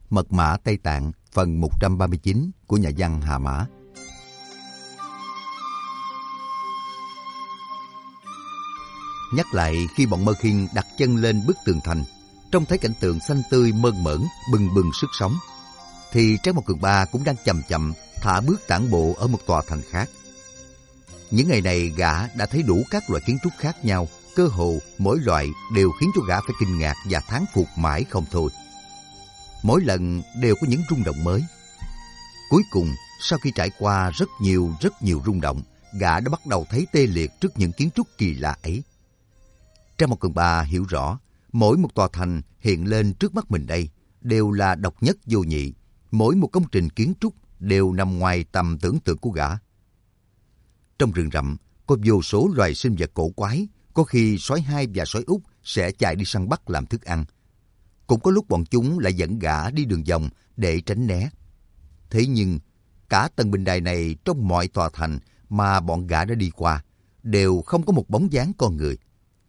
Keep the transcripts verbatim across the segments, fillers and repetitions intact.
Mật mã Tây Tạng phần một trăm ba mươi chín của nhà văn Hà Mã. Nhắc lại khi bọn Mơ Khiên đặt chân lên bức tường thành, trông thấy cảnh tượng xanh tươi mơn mởn, bừng bừng sức sống, thì Trác Mộc Cường Ba cũng đang chậm chậm thả bước tản bộ ở một tòa thành khác. Những ngày này gã đã thấy đủ các loại kiến trúc khác nhau, cơ hồ mỗi loại đều khiến cho gã phải kinh ngạc và thán phục mãi không thôi. Mỗi lần đều có những rung động mới. Cuối cùng, sau khi trải qua rất nhiều rất nhiều rung động, gã đã bắt đầu thấy tê liệt trước những kiến trúc kỳ lạ ấy. Trác Mộc Cường Ba hiểu rõ, mỗi một tòa thành hiện lên trước mắt mình đây đều là độc nhất vô nhị, mỗi một công trình kiến trúc đều nằm ngoài tầm tưởng tượng của gã. Trong rừng rậm có vô số loài sinh vật cổ quái, có khi sói hai và sói út sẽ chạy đi săn bắt làm thức ăn. Cũng có lúc bọn chúng lại dẫn gã đi đường vòng để tránh né. Thế nhưng, cả tầng bình đài này trong mọi tòa thành mà bọn gã đã đi qua, đều không có một bóng dáng con người.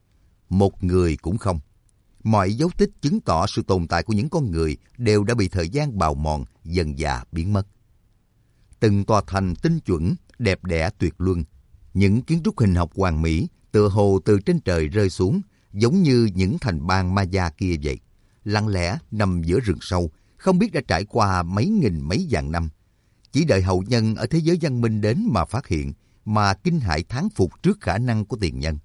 Một người cũng không. Mọi dấu tích chứng tỏ sự tồn tại của những con người đều đã bị thời gian bào mòn, dần dà biến mất. Từng tòa thành tinh chuẩn, đẹp đẽ tuyệt luân. Những kiến trúc hình học hoàn mỹ, tựa hồ từ trên trời rơi xuống, giống như những thành bang Maya kia vậy. Lặng lẽ nằm giữa rừng sâu, không biết đã trải qua mấy nghìn mấy vạn năm. Chỉ đợi hậu nhân ở thế giới văn minh đến mà phát hiện, mà kinh hãi thán phục trước khả năng của tiền nhân.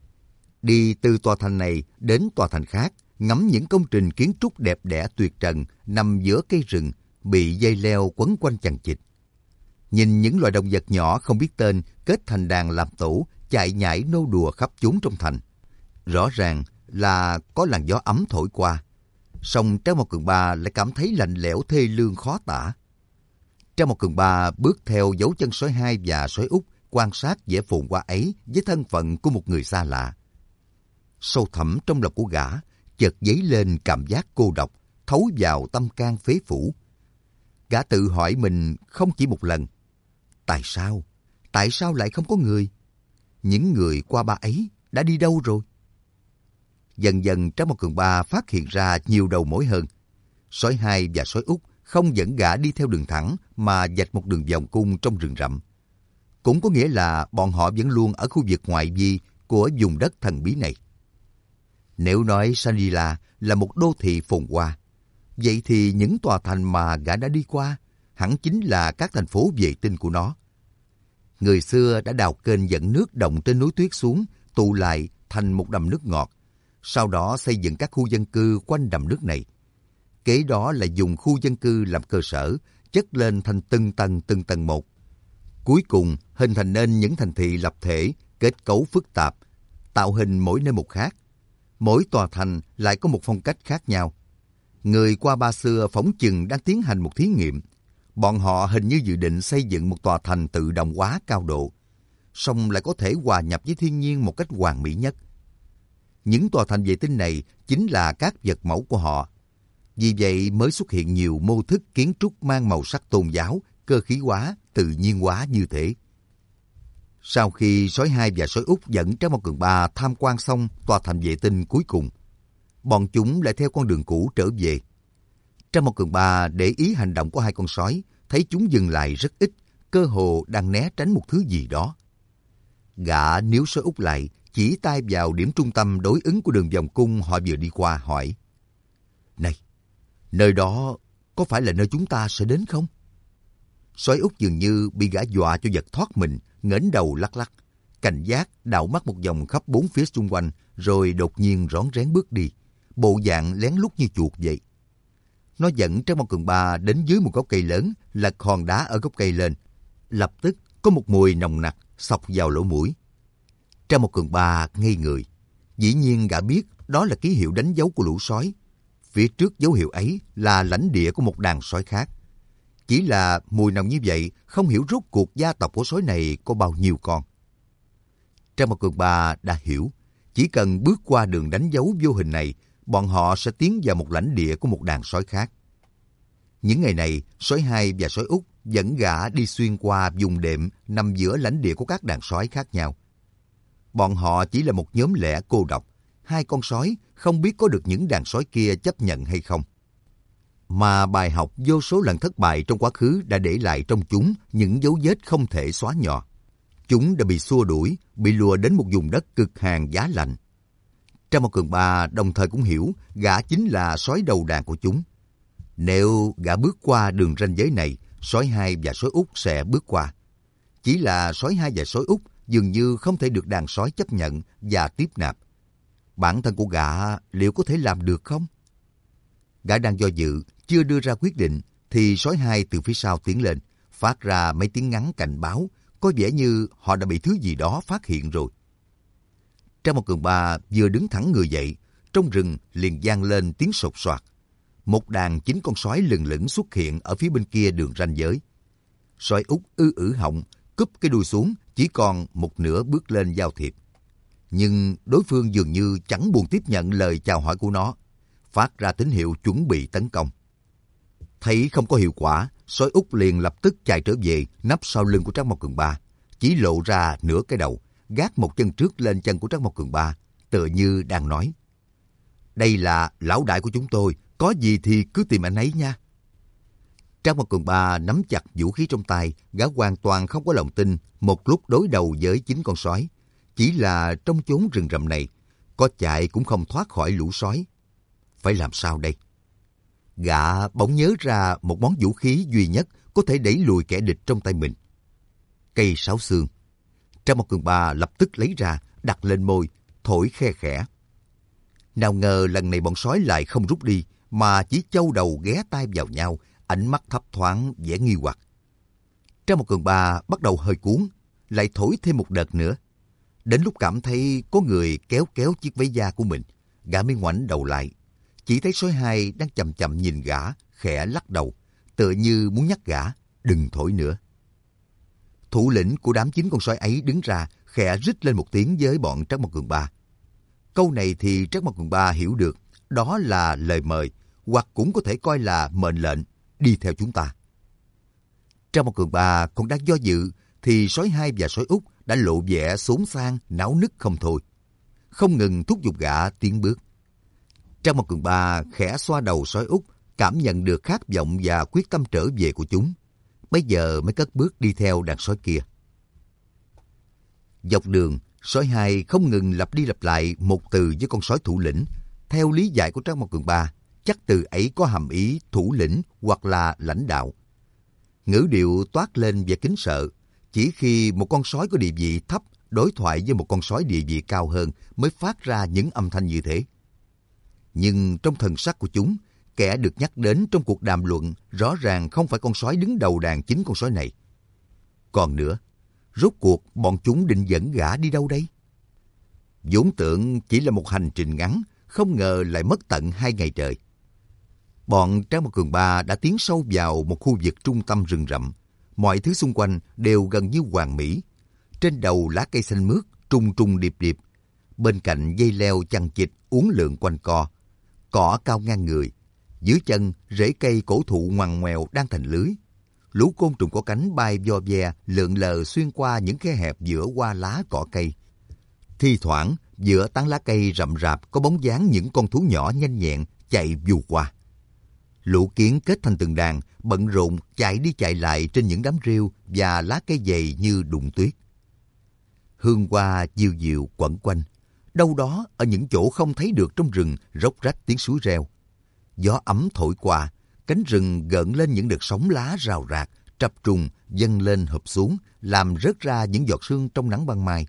Đi từ tòa thành này đến tòa thành khác, ngắm những công trình kiến trúc đẹp đẽ tuyệt trần nằm giữa cây rừng, bị dây leo quấn quanh chằng chịt. Nhìn những loài động vật nhỏ không biết tên kết thành đàn làm tổ, chạy nhảy nô đùa khắp chốn trong thành. Rõ ràng là có làn gió ấm thổi qua. Song Trác Mộc Cường Ba lại cảm thấy lạnh lẽo thê lương khó tả. Trác Mộc Cường Ba bước theo dấu chân sói hai và sói út, quan sát vẻ phồn hoa ấy với thân phận của một người xa lạ. Sâu thẳm trong lòng của gã chợt dấy lên cảm giác cô độc, thấu vào tâm can phế phủ. Gã tự hỏi mình không chỉ một lần. Tại sao? Tại sao lại không có người? Những người qua ba ấy đã đi đâu rồi? Dần dần Trác Mộc Cường Ba phát hiện ra nhiều đầu mối hơn. Sói hai và sói út không dẫn gã đi theo đường thẳng mà vạch một đường vòng cung trong rừng rậm. Cũng có nghĩa là bọn họ vẫn luôn ở khu vực ngoại vi của vùng đất thần bí này. Nếu nói Shangri-La là một đô thị phồn hoa, vậy thì những tòa thành mà gã đã đi qua hẳn chính là các thành phố vệ tinh của nó. Người xưa đã đào kênh dẫn nước động trên núi tuyết xuống, tụ lại thành một đầm nước ngọt, sau đó xây dựng các khu dân cư quanh đầm nước này. Kế đó là dùng khu dân cư làm cơ sở, chất lên thành từng tầng từng tầng một. Cuối cùng hình thành nên những thành thị lập thể, kết cấu phức tạp, tạo hình mỗi nơi một khác. Mỗi tòa thành lại có một phong cách khác nhau. Người qua ba xưa phỏng chừng đang tiến hành một thí nghiệm. Bọn họ hình như dự định xây dựng một tòa thành tự động hóa cao độ, song lại có thể hòa nhập với thiên nhiên một cách hoàn mỹ nhất. Những tòa thành vệ tinh này chính là các vật mẫu của họ. Vì vậy mới xuất hiện nhiều mô thức kiến trúc mang màu sắc tôn giáo, cơ khí hóa, tự nhiên hóa như thế. Sau khi sói hai và sói út dẫn Trác Mộc Cường Ba tham quan xong tòa thành vệ tinh cuối cùng, bọn chúng lại theo con đường cũ trở về. Trác Mộc Cường Ba để ý hành động của hai con sói, thấy chúng dừng lại rất ít, cơ hồ đang né tránh một thứ gì đó. Gã níu sói út lại, chỉ tay vào điểm trung tâm đối ứng của đường vòng cung họ vừa đi qua, hỏi: Này, nơi đó có phải là nơi chúng ta sẽ đến không? Sói út dường như bị gã dọa cho giật thoát mình, ngẩng đầu lắc lắc, cảnh giác đảo mắt một vòng khắp bốn phía xung quanh, rồi đột nhiên rón rén bước đi, bộ dạng lén lút như chuột vậy. Nó dẫn Trác Mộc Cường Ba đến dưới một gốc cây lớn, lật hòn đá ở gốc cây lên. Lập tức có một mùi nồng nặc xộc vào lỗ mũi. Trác Mộc Cường Ba ngây người. Dĩ nhiên gã biết đó là ký hiệu đánh dấu của lũ sói. Phía trước dấu hiệu ấy là lãnh địa của một đàn sói khác. Chỉ là mùi nồng như vậy, không hiểu rốt cuộc gia tộc của sói này có bao nhiêu con. Trác Mộc Cường Ba đã hiểu, chỉ cần bước qua đường đánh dấu vô hình này, bọn họ sẽ tiến vào một lãnh địa của một đàn sói khác. Những ngày này, sói hai và sói út dẫn gã đi xuyên qua vùng đệm nằm giữa lãnh địa của các đàn sói khác nhau. Bọn họ chỉ là một nhóm lẻ cô độc, hai con sói không biết có được những đàn sói kia chấp nhận hay không. mà bài học vô số lần thất bại trong quá khứ đã để lại trong chúng những dấu vết không thể xóa nhòa. Chúng đã bị xua đuổi, bị lùa đến một vùng đất cực hàn giá lạnh. Trang Mao Cường Ba đồng thời cũng hiểu gã chính là sói đầu đàn của chúng. Nếu gã bước qua đường ranh giới này, sói hai và sói út sẽ bước qua. Chỉ là sói hai và sói út dường như không thể được đàn sói chấp nhận và tiếp nạp. Bản thân của gã liệu có thể làm được không? Gã đang do dự, chưa đưa ra quyết định, thì sói hai từ phía sau tiến lên, phát ra mấy tiếng ngắn cảnh báo, có vẻ như họ đã bị thứ gì đó phát hiện rồi. Trang Mao Cường Ba vừa đứng thẳng người dậy, trong rừng liền vang lên tiếng sột soạt. Một đàn chín con sói lừng lững xuất hiện ở phía bên kia đường ranh giới. Sói út ư ử họng, cúp cái đuôi xuống, chỉ còn một nửa bước lên giao thiệp. Nhưng đối phương dường như chẳng buồn tiếp nhận lời chào hỏi của nó, phát ra tín hiệu chuẩn bị tấn công. Thấy không có hiệu quả, sói út liền lập tức chạy trở về, nấp sau lưng của Trang Mao Cường Ba, chỉ lộ ra nửa cái đầu, gác một chân trước lên chân của Trang Mao Cường Ba, tựa như đang nói: "Đây là lão đại của chúng tôi, có gì thì cứ tìm anh ấy nha." Trang Mao Cường Ba nắm chặt vũ khí trong tay, gã hoàn toàn không có lòng tin một lúc đối đầu với chín con sói. Chỉ là trong chốn rừng rậm này, có chạy cũng không thoát khỏi lũ sói. Phải làm sao đây? Gã bỗng nhớ ra một món vũ khí duy nhất có thể đẩy lùi kẻ địch trong tay mình. Cây sáo xương. Trang Mao Cường Ba lập tức lấy ra, đặt lên môi, thổi khe khẽ. Nào ngờ lần này bọn sói lại không rút đi, mà chỉ châu đầu ghé tai vào nhau, ánh mắt thấp thoáng vẻ nghi hoặc. Trang Mao Cường Ba bắt đầu hơi cuốn, lại thổi thêm một đợt nữa. Đến lúc cảm thấy có người kéo kéo chiếc váy da của mình, gã mới ngoảnh đầu lại. Chỉ thấy sói hai đang chầm chầm nhìn gã, khẽ lắc đầu, tựa như muốn nhắc gã đừng thổi nữa. Thủ lĩnh của đám chín con sói ấy đứng ra, khẽ rít lên một tiếng với bọn Trang Mao Cường Ba. Câu này thì Trang Mao Cường Ba hiểu được, đó là lời mời, hoặc cũng có thể coi là mệnh lệnh, đi theo chúng ta. Trang Mao Cường Ba còn đang do dự, thì sói hai và sói út đã lộ vẻ xốn xang, náo nức không thôi, không ngừng thúc giục gã tiến bước. Trang Mao Cường Ba khẽ xoa đầu sói út, cảm nhận được khát vọng và quyết tâm trở về của chúng. Bây giờ mới cất bước đi theo đàn sói kia. Dọc đường, sói hai không ngừng lặp đi lặp lại một từ với con sói thủ lĩnh. Theo lý giải của Trang Mao Cường Ba, chắc từ ấy có hàm ý thủ lĩnh hoặc là lãnh đạo. Ngữ điệu toát lên vẻ kính sợ. Chỉ khi một con sói có địa vị thấp đối thoại với một con sói địa vị cao hơn mới phát ra những âm thanh như thế. Nhưng trong thần sắc của chúng, kẻ được nhắc đến trong cuộc đàm luận rõ ràng không phải con sói đứng đầu đàn chín con sói này. Còn nữa, rốt cuộc bọn chúng định dẫn gã đi đâu đây? Vốn tưởng chỉ là một hành trình ngắn, không ngờ lại mất tận hai ngày trời. Bọn Trang Mao Cường Ba đã tiến sâu vào một khu vực trung tâm rừng rậm. Mọi thứ xung quanh đều gần như hoàn mỹ. Trên đầu lá cây xanh mướt, trùng trùng điệp điệp. Bên cạnh dây leo chằng chịt uốn lượn quanh co. Cỏ cao ngang người. Dưới chân, rễ cây cổ thụ ngoằn ngoèo đang thành lưới. Lũ côn trùng có cánh bay vo ve, lượn lờ xuyên qua những khe hẹp giữa hoa lá cỏ cây. Thi thoảng, giữa tán lá cây rậm rạp có bóng dáng những con thú nhỏ nhanh nhẹn chạy vù qua. Lũ kiến kết thành từng đàn, bận rộn chạy đi chạy lại trên những đám rêu và lá cây dày như đụng tuyết. Hương hoa dịu dịu quẩn quanh. Đâu đó ở những chỗ không thấy được trong rừng róc rách tiếng suối reo. Gió ấm thổi qua, cánh rừng gợn lên những đợt sóng lá rào rạc, trập trùng dâng lên hợp xuống, làm rớt ra những giọt sương trong nắng ban mai.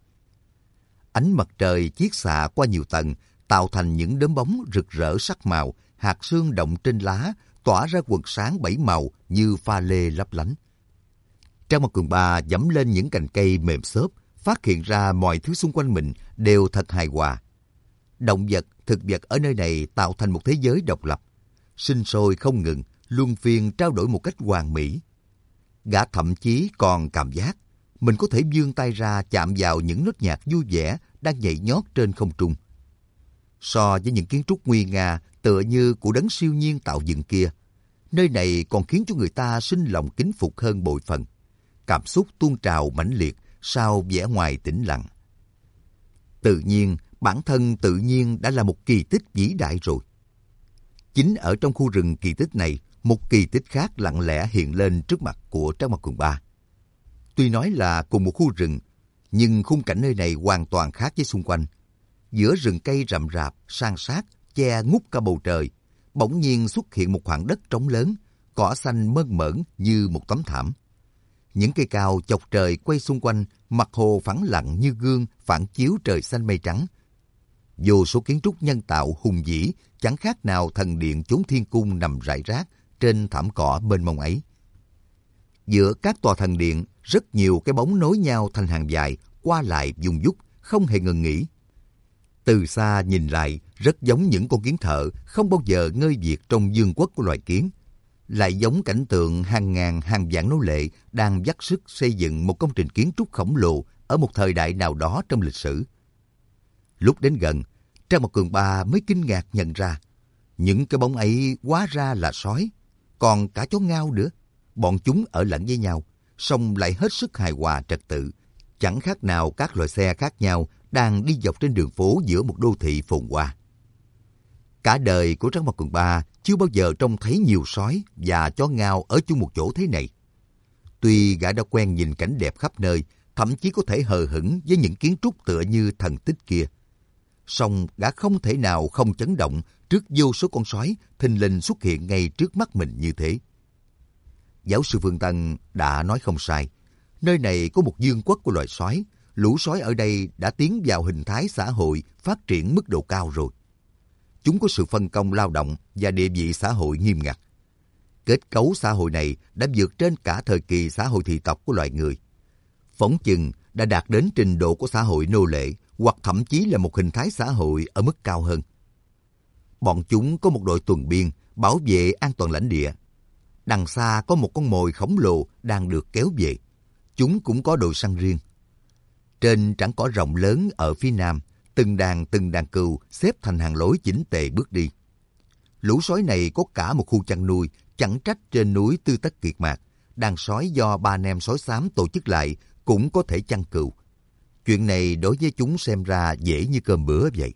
Ánh mặt trời chiết xạ qua nhiều tầng, tạo thành những đốm bóng rực rỡ sắc màu, hạt sương động trên lá, tỏa ra quần sáng bảy màu như pha lê lấp lánh. Trang Mao Cường Ba dẫm lên những cành cây mềm xốp, phát hiện ra mọi thứ xung quanh mình đều thật hài hòa. Động vật, thực vật ở nơi này tạo thành một thế giới độc lập, sinh sôi không ngừng, luân phiên trao đổi một cách hoàn mỹ. Gã thậm chí còn cảm giác mình có thể vươn tay ra chạm vào những nốt nhạc vui vẻ đang nhảy nhót trên không trung. So với những kiến trúc nguy nga tựa như của đấng siêu nhiên tạo dựng kia, nơi này còn khiến cho người ta sinh lòng kính phục hơn bội phần. Cảm xúc tuôn trào mãnh liệt sau vẻ ngoài tĩnh lặng. Tự nhiên, bản thân tự nhiên đã là một kỳ tích vĩ đại rồi. Chính ở trong khu rừng kỳ tích này, một kỳ tích khác lặng lẽ hiện lên trước mặt của Trác Mao Cường Ba. Tuy nói là cùng một khu rừng, nhưng khung cảnh nơi này hoàn toàn khác với xung quanh. Giữa rừng cây rậm rạp, san sát, che ngút cả bầu trời, bỗng nhiên xuất hiện một khoảng đất trống lớn, cỏ xanh mơn mởn như một tấm thảm. Những cây cao chọc trời quay xung quanh, mặt hồ phẳng lặng như gương phản chiếu trời xanh mây trắng. Vô số kiến trúc nhân tạo hùng vĩ, chẳng khác nào thần điện chốn thiên cung nằm rải rác trên thảm cỏ mênh mông ấy. Giữa các tòa thần điện, rất nhiều cái bóng nối nhau thành hàng dài, qua lại vùng vút, không hề ngừng nghỉ. Từ xa nhìn lại, rất giống những con kiến thợ không bao giờ ngơi việc trong vương quốc của loài kiến. Lại giống cảnh tượng hàng ngàn hàng vạn nô lệ đang dốc sức xây dựng một công trình kiến trúc khổng lồ ở một thời đại nào đó trong lịch sử. Lúc đến gần, Trác Mao Cường Ba mới kinh ngạc nhận ra, những cái bóng ấy hóa ra là sói, còn cả chó ngao nữa. Bọn chúng ở lẫn với nhau, song lại hết sức hài hòa trật tự, chẳng khác nào các loại xe khác nhau đang đi dọc trên đường phố giữa một đô thị phồn hoa. Cả đời của Trác Mao Cường Ba chưa bao giờ trông thấy nhiều sói và chó ngao ở chung một chỗ thế này. Tuy gã đã quen nhìn cảnh đẹp khắp nơi, thậm chí có thể hờ hững với những kiến trúc tựa như thần tích kia, song gã không thể nào không chấn động trước vô số con sói thình lình xuất hiện ngay trước mắt mình như thế. Giáo sư Phương Tân đã nói không sai. Nơi này có một vương quốc của loài sói. Lũ sói ở đây đã tiến vào hình thái xã hội phát triển mức độ cao rồi. Chúng có sự phân công lao động và địa vị xã hội nghiêm ngặt. Kết cấu xã hội này đã vượt trên cả thời kỳ xã hội thị tộc của loài người. Phỏng chừng đã đạt đến trình độ của xã hội nô lệ, hoặc thậm chí là một hình thái xã hội ở mức cao hơn. Bọn chúng có một đội tuần biên bảo vệ an toàn lãnh địa. Đằng xa có một con mồi khổng lồ đang được kéo về. Chúng cũng có đội săn riêng. Trên trảng cỏ rộng lớn ở phía nam, từng đàn từng đàn cừu xếp thành hàng lối chỉnh tề bước đi. Lũ sói này có cả một khu chăn nuôi, chẳng trách trên núi Tư Tất Kiệt Mạc, đàn sói do ba anh em sói xám tổ chức lại cũng có thể chăn cừu. Chuyện này đối với chúng xem ra dễ như cơm bữa vậy.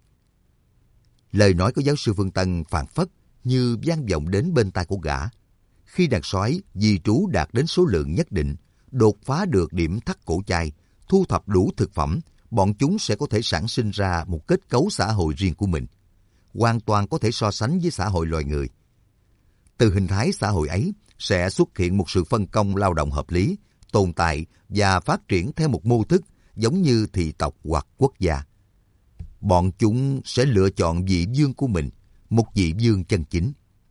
Lời nói của giáo sư Phương Tân phảng phất như vang vọng đến bên tai của gã. Khi đàn sói di trú đạt đến số lượng nhất định, đột phá được điểm thắt cổ chai, thu thập đủ thực phẩm, bọn chúng sẽ có thể sản sinh ra một kết cấu xã hội riêng của mình, hoàn toàn có thể so sánh với xã hội loài người. Từ hình thái xã hội ấy sẽ xuất hiện một sự phân công lao động hợp lý, tồn tại và phát triển theo một mô thức giống như thị tộc hoặc quốc gia. Bọn chúng sẽ lựa chọn vị vương của mình, một vị vương chân chính.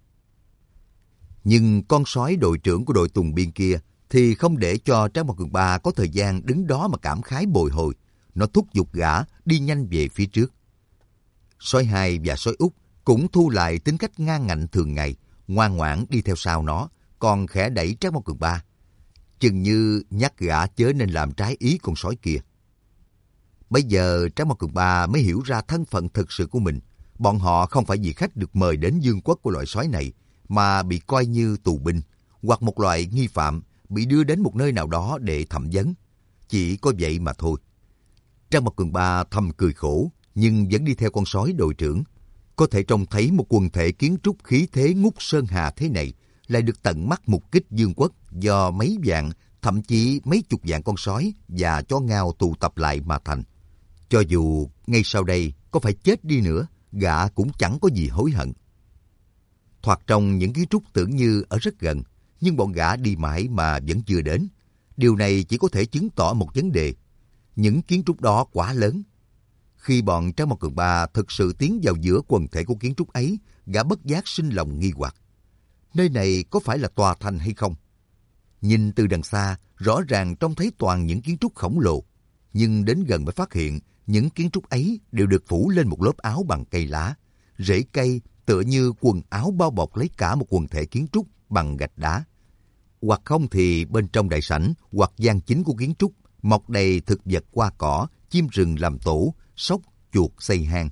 Nhưng con sói đội trưởng của đội tuần biên kia thì không để cho Trác Mao Cường Ba có thời gian đứng đó mà cảm khái bồi hồi. Nó thúc giục gã đi nhanh về phía trước. Sói hai và sói út cũng thu lại tính cách ngang ngạnh thường ngày, ngoan ngoãn đi theo sau nó, còn khẽ đẩy Trác Mao Cường Ba, chừng như nhắc gã chớ nên làm trái ý con sói kia. Bây giờ Trác Mao Cường Ba mới hiểu ra thân phận thực sự của mình. Bọn họ không phải vị khách được mời đến vương quốc của loại sói này, mà bị coi như tù binh, hoặc một loại nghi phạm bị đưa đến một nơi nào đó để thẩm vấn. Chỉ có vậy mà thôi. Trác Mao Cường Ba thầm cười khổ, nhưng vẫn đi theo con sói đội trưởng. Có thể trông thấy một quần thể kiến trúc khí thế ngút sơn hà thế này, lại được tận mắt mục kích vương quốc do mấy vạn, thậm chí mấy chục vạn con sói và chó ngao tụ tập lại mà thành. Cho dù ngay sau đây có phải chết đi nữa, gã cũng chẳng có gì hối hận. Thoạt trong những kiến trúc tưởng như ở rất gần, nhưng bọn gã đi mãi mà vẫn chưa đến. Điều này chỉ có thể chứng tỏ một vấn đề. Những kiến trúc đó quá lớn. Khi bọn Trác Mao Cường Ba thực sự tiến vào giữa quần thể của kiến trúc ấy, gã bất giác sinh lòng nghi hoặc. Nơi này có phải là tòa thành hay không? Nhìn từ đằng xa, rõ ràng trông thấy toàn những kiến trúc khổng lồ. Nhưng đến gần mới phát hiện, những kiến trúc ấy đều được phủ lên một lớp áo bằng cây lá. Rễ cây tựa như quần áo bao bọc lấy cả một quần thể kiến trúc bằng gạch đá. Hoặc không thì bên trong đại sảnh hoặc gian chính của kiến trúc mọc đầy thực vật hoa cỏ, chim rừng làm tổ, sóc, chuột xây hang.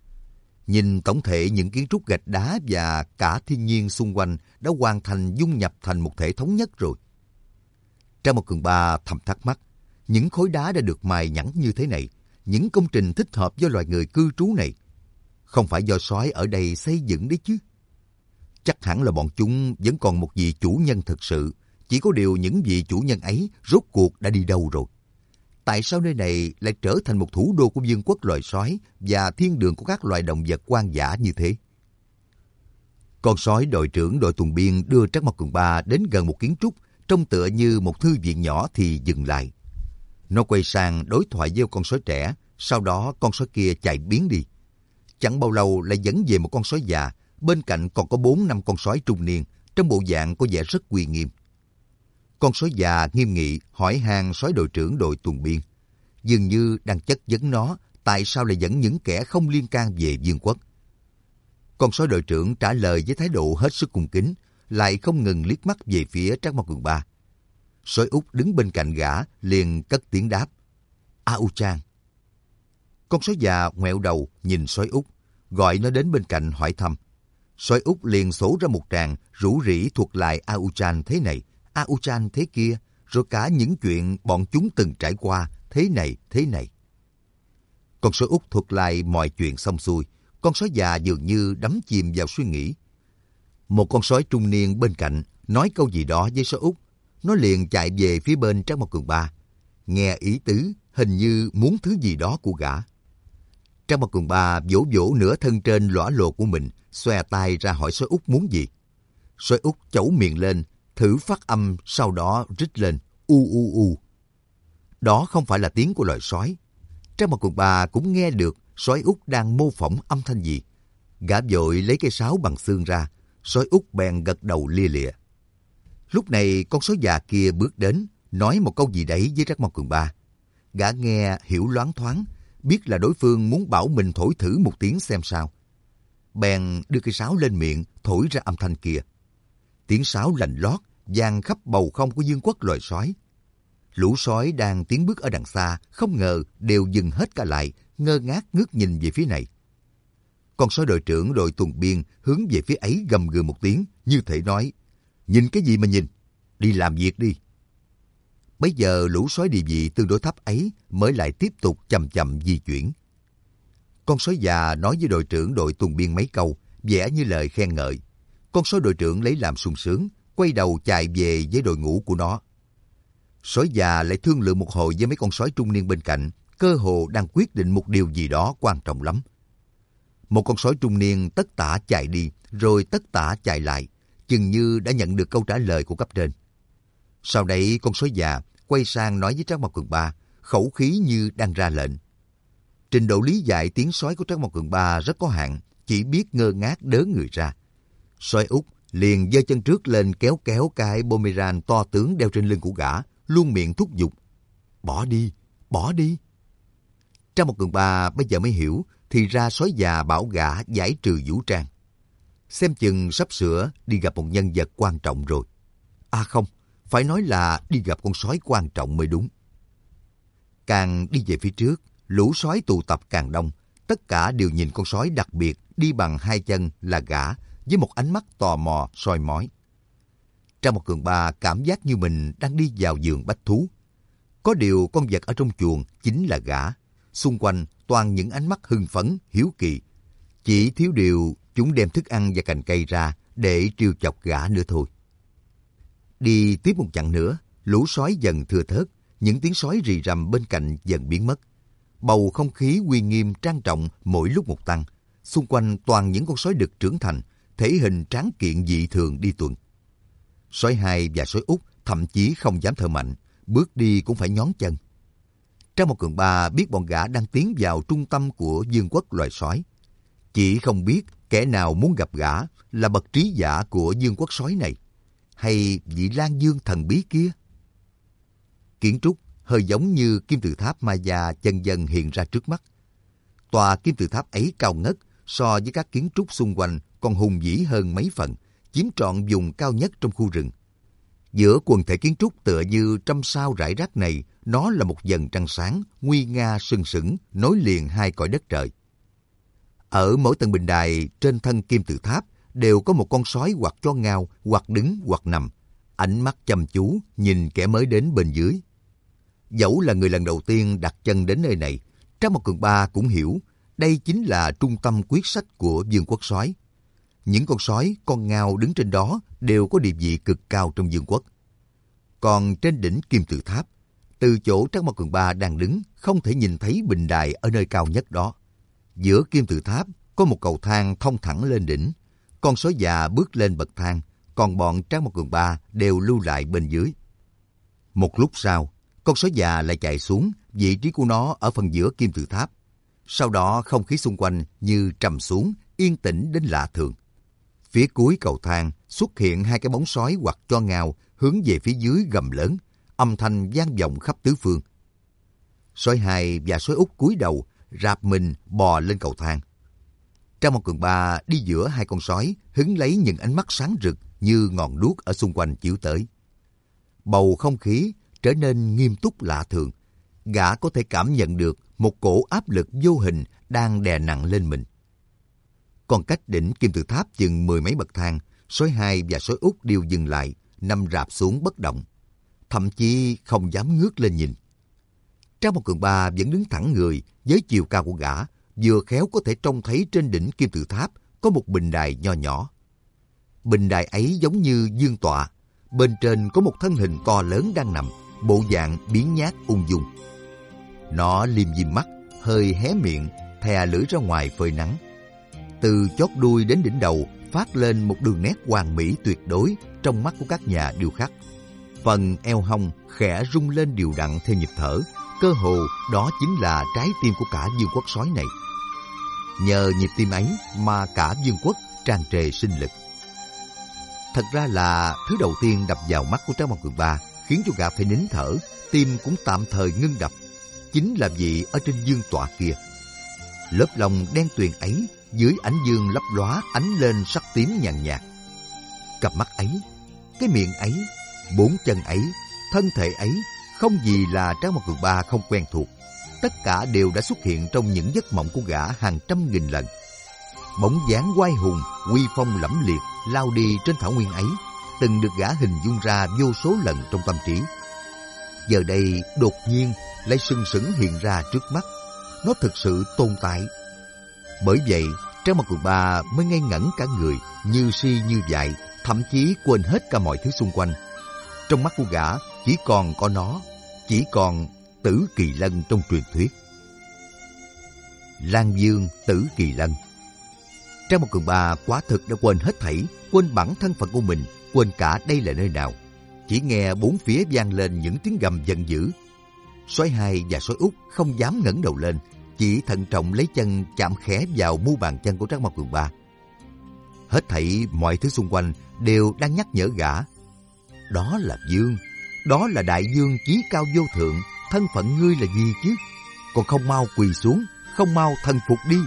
Nhìn tổng thể những kiến trúc gạch đá và cả thiên nhiên xung quanh đã hoàn thành dung nhập thành một thể thống nhất rồi. Trác Mao Cường Ba thầm thắc mắc, những khối đá đã được mài nhẵn như thế này, những công trình thích hợp với loài người cư trú này, không phải do sói ở đây xây dựng đấy chứ? Chắc hẳn là bọn chúng vẫn còn một vị chủ nhân thực sự. Chỉ có điều những vị chủ nhân ấy rốt cuộc đã đi đâu rồi? Tại sao nơi này lại trở thành một thủ đô của vương quốc loài sói và thiên đường của các loài động vật hoang dã như thế? Con sói đội trưởng đội tuần biên đưa Trác Mao Cường Ba đến gần một kiến trúc trông tựa như một thư viện nhỏ thì dừng lại. Nó quay sang đối thoại với con sói trẻ, sau đó con sói kia chạy biến đi. Chẳng bao lâu lại dẫn về một con sói già, bên cạnh còn có bốn năm con sói trung niên, trong bộ dạng có vẻ rất uy nghiêm. Con sói già nghiêm nghị hỏi han sói đội trưởng đội tuần biên, dường như đang chất vấn nó tại sao lại dẫn những kẻ không liên can về vương quốc. Con sói đội trưởng trả lời với thái độ hết sức cung kính, lại không ngừng liếc mắt về phía Trác Mao Cường Ba. Sói Út đứng bên cạnh gã liền cất tiếng đáp: A U Chan. Con sói già ngoẹo đầu nhìn sói Út, gọi nó đến bên cạnh hỏi thăm. Sói Út liền xổ ra một tràng rủ rỉ thuật lại A U Chan thế này, A U Chan thế kia, rồi cả những chuyện bọn chúng từng trải qua thế này thế này. Con sói Út thuật lại mọi chuyện xong xuôi, con sói già dường như đắm chìm vào suy nghĩ. Một con sói trung niên bên cạnh nói câu gì đó với sói Út, nó liền chạy về phía bên Trác Mao Cường Ba, nghe ý tứ hình như muốn thứ gì đó của gã. Trác Mao Cường Ba vỗ vỗ nửa thân trên lõa lồ của mình, xòe tay ra hỏi sói Út muốn gì. Sói Út chẩu miệng lên, thử phát âm, sau đó rít lên u u u. Đó không phải là tiếng của loài sói. Trác Mao Cường Ba cũng nghe được sói Út đang mô phỏng âm thanh gì. Gã vội lấy cây sáo bằng xương ra, sói Út bèn gật đầu lia lịa. Lúc này con sói già kia bước đến, nói một câu gì đấy với Trác Mao Cường Ba. Gã nghe hiểu loáng thoáng, biết là đối phương muốn bảo mình thổi thử một tiếng xem sao. Bèn đưa cây sáo lên miệng, thổi ra âm thanh kia. Tiếng sáo lành lót, vang khắp bầu không của vương quốc loài sói. Lũ sói đang tiến bước ở đằng xa, không ngờ đều dừng hết cả lại, ngơ ngác ngước nhìn về phía này. Con sói đội trưởng đội tuần biên hướng về phía ấy gầm gừ một tiếng, như thể nói: nhìn cái gì mà nhìn, đi làm việc đi. Bấy giờ lũ sói địa vị tương đối thấp ấy mới lại tiếp tục chậm chậm di chuyển. Con sói già nói với đội trưởng đội tuần biên mấy câu, vẻ như lời khen ngợi. Con sói đội trưởng lấy làm sung sướng, quay đầu chạy về với đội ngũ của nó. Sói già lại thương lượng một hồi với mấy con sói trung niên bên cạnh, cơ hồ đang quyết định một điều gì đó quan trọng lắm. Một con sói trung niên tất tả chạy đi, rồi tất tả chạy lại, chừng như đã nhận được câu trả lời của cấp trên. Sau đấy con sói già quay sang nói với Trác Mao Cường Ba, khẩu khí như đang ra lệnh. Trình độ lý giải tiếng sói của Trác Mao Cường Ba rất có hạn, chỉ biết ngơ ngác đớ người ra. Sói Út liền giơ chân trước lên kéo kéo cái boomerang to tướng đeo trên lưng của gã, luôn miệng thúc giục: bỏ đi, bỏ đi. Trác Mao Cường Ba bây giờ mới hiểu, thì ra sói già bảo gã giải trừ vũ trang. Xem chừng sắp sửa đi gặp một nhân vật quan trọng rồi. À không, phải nói là đi gặp con sói quan trọng mới đúng. Càng đi về phía trước, lũ sói tụ tập càng đông. Tất cả đều nhìn con sói đặc biệt đi bằng hai chân là gã, với một ánh mắt tò mò soi mói. Trác Mao Cường Ba cảm giác như mình đang đi vào vườn bách thú. Có điều con vật ở trong chuồng chính là gã. Xung quanh toàn những ánh mắt hưng phấn, hiếu kỳ. Chỉ thiếu điều chúng đem thức ăn và cành cây ra để trêu chọc gã nữa thôi. Đi tiếp một chặng nữa, lũ sói dần thưa thớt, những tiếng sói rì rầm bên cạnh dần biến mất. Bầu không khí uy nghiêm trang trọng mỗi lúc một tăng. Xung quanh toàn những con sói đực trưởng thành, thể hình tráng kiện dị thường đi tuần. Sói hai và sói Út thậm chí không dám thở mạnh, bước đi cũng phải nhón chân. Trác Mao Cường Ba biết bọn gã đang tiến vào trung tâm của vương quốc loài sói. Chỉ không biết kẻ nào muốn gặp gã là bậc trí giả của vương quốc sói này, hay vị Lan Dương thần bí kia. Kiến trúc hơi giống như kim tự tháp Maya chân dân hiện ra trước mắt. Tòa kim tự tháp ấy cao ngất, so với các kiến trúc xung quanh còn hùng vĩ hơn mấy phần, chiếm trọn vùng cao nhất trong khu rừng. Giữa quần thể kiến trúc tựa như trăm sao rải rác này, nó là một vầng trăng sáng, nguy nga sừng sững, nối liền hai cõi đất trời. Ở mỗi tầng bình đài trên thân kim tự tháp đều có một con sói hoặc chó ngao, hoặc đứng hoặc nằm, ánh mắt chăm chú nhìn kẻ mới đến bên dưới. Dẫu là người lần đầu tiên đặt chân đến nơi này, Trác Mao Cường Ba cũng hiểu đây chính là trung tâm quyết sách của vương quốc sói. Những con sói, con ngao đứng trên đó đều có địa vị cực cao trong vương quốc. Còn trên đỉnh Kim Tự Tháp, từ chỗ Trác Mao Cường Ba đang đứng, không thể nhìn thấy bình đài ở nơi cao nhất đó. Giữa Kim Tự Tháp có một cầu thang thông thẳng lên đỉnh. Con sói già bước lên bậc thang, còn bọn Trác Mao Cường Ba đều lưu lại bên dưới. Một lúc sau, con sói già lại chạy xuống, vị trí của nó ở phần giữa Kim Tự Tháp. Sau đó không khí xung quanh như trầm xuống, yên tĩnh đến lạ thường. Phía cuối cầu thang xuất hiện hai cái bóng sói hoặc cho ngao hướng về phía dưới gầm lớn, âm thanh vang vọng khắp tứ phương. Sói hai và sói út cúi đầu, rạp mình bò lên cầu thang. Trác Mao Cường Ba đi giữa hai con sói, hứng lấy những ánh mắt sáng rực như ngọn đuốc ở xung quanh chiếu tới. Bầu không khí trở nên nghiêm túc lạ thường. Gã có thể cảm nhận được một cổ áp lực vô hình đang đè nặng lên mình. Còn cách đỉnh Kim Tự Tháp chừng mười mấy bậc thang, sói hai và sói út đều dừng lại, nằm rạp xuống bất động, thậm chí không dám ngước lên nhìn. Trác Mao Cường Ba vẫn đứng thẳng người, với chiều cao của gã, vừa khéo có thể trông thấy trên đỉnh Kim Tự Tháp có một bình đài nho nhỏ. Bình đài ấy giống như dương tọa, bên trên có một thân hình to lớn đang nằm, bộ dạng biếng nhác ung dung. Nó liêm diêm mắt, hơi hé miệng, thè lưỡi ra ngoài phơi nắng. Từ chót đuôi đến đỉnh đầu phát lên một đường nét hoàn mỹ tuyệt đối trong mắt của các nhà điêu khắc. Phần eo hông khẽ rung lên đều đặn theo nhịp thở, cơ hồ đó chính là trái tim của cả vương quốc sói này. Nhờ nhịp tim ấy mà cả vương quốc tràn trề sinh lực. Thật ra là thứ đầu tiên đập vào mắt của Trác Mao Cường Ba, khiến cho gã phải nín thở, tim cũng tạm thời ngưng đập, chính là vị ở trên dương tọa kia. Lớp lông đen tuyền ấy dưới ánh dương lấp lóa ánh lên sắc tím nhàn nhạt. Cặp mắt ấy, cái miệng ấy, bốn chân ấy, thân thể ấy, không gì là Trác Mao Cường Ba không quen thuộc. Tất cả đều đã xuất hiện trong những giấc mộng của gã hàng trăm nghìn lần. Bóng dáng oai hùng, uy phong lẫm liệt lao đi trên thảo nguyên ấy, từng được gã hình dung ra vô số lần trong tâm trí. Giờ đây đột nhiên lại sừng sững hiện ra trước mắt. Nó thực sự tồn tại. Bởi vậy, Trác Mao Cường Ba mới ngây ngẩn cả người, như si như dại, thậm chí quên hết cả mọi thứ xung quanh. Trong mắt của gã chỉ còn có nó, chỉ còn Tử Kỳ Lân trong truyền thuyết. Lan Dương Tử Kỳ Lân. Trác Mao Cường Ba quả thực đã quên hết thảy, quên bản thân phận của mình, quên cả đây là nơi nào. Chỉ nghe bốn phía vang lên những tiếng gầm giận dữ. Sói hai và sói út không dám ngẩng đầu lên, chỉ thận trọng lấy chân chạm khẽ vào mu bàn chân của Trác Mao Cường Ba. Hết thảy mọi thứ xung quanh đều đang nhắc nhở gã. Đó là Dương, đó là đại dương chí cao vô thượng, thân phận ngươi là gì chứ? Còn không mau quỳ xuống, không mau thần phục đi.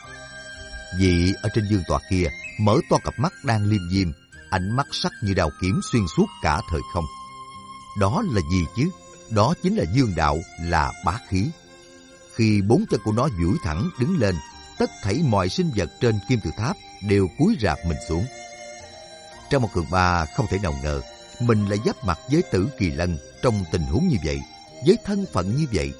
Vị ở trên dương tọa kia mở to cặp mắt đang liêm diêm, ánh mắt sắc như đao kiếm xuyên suốt cả thời không. Đó là gì chứ? Đó chính là dương đạo, là bá khí. Khi bốn chân của nó duỗi thẳng đứng lên, tất thảy mọi sinh vật trên Kim Tự Tháp đều cúi rạp mình xuống. Trác Mao Cường Ba không thể nào ngờ mình lại giáp mặt với Tử Kỳ Lân trong tình huống như vậy, với thân phận như vậy.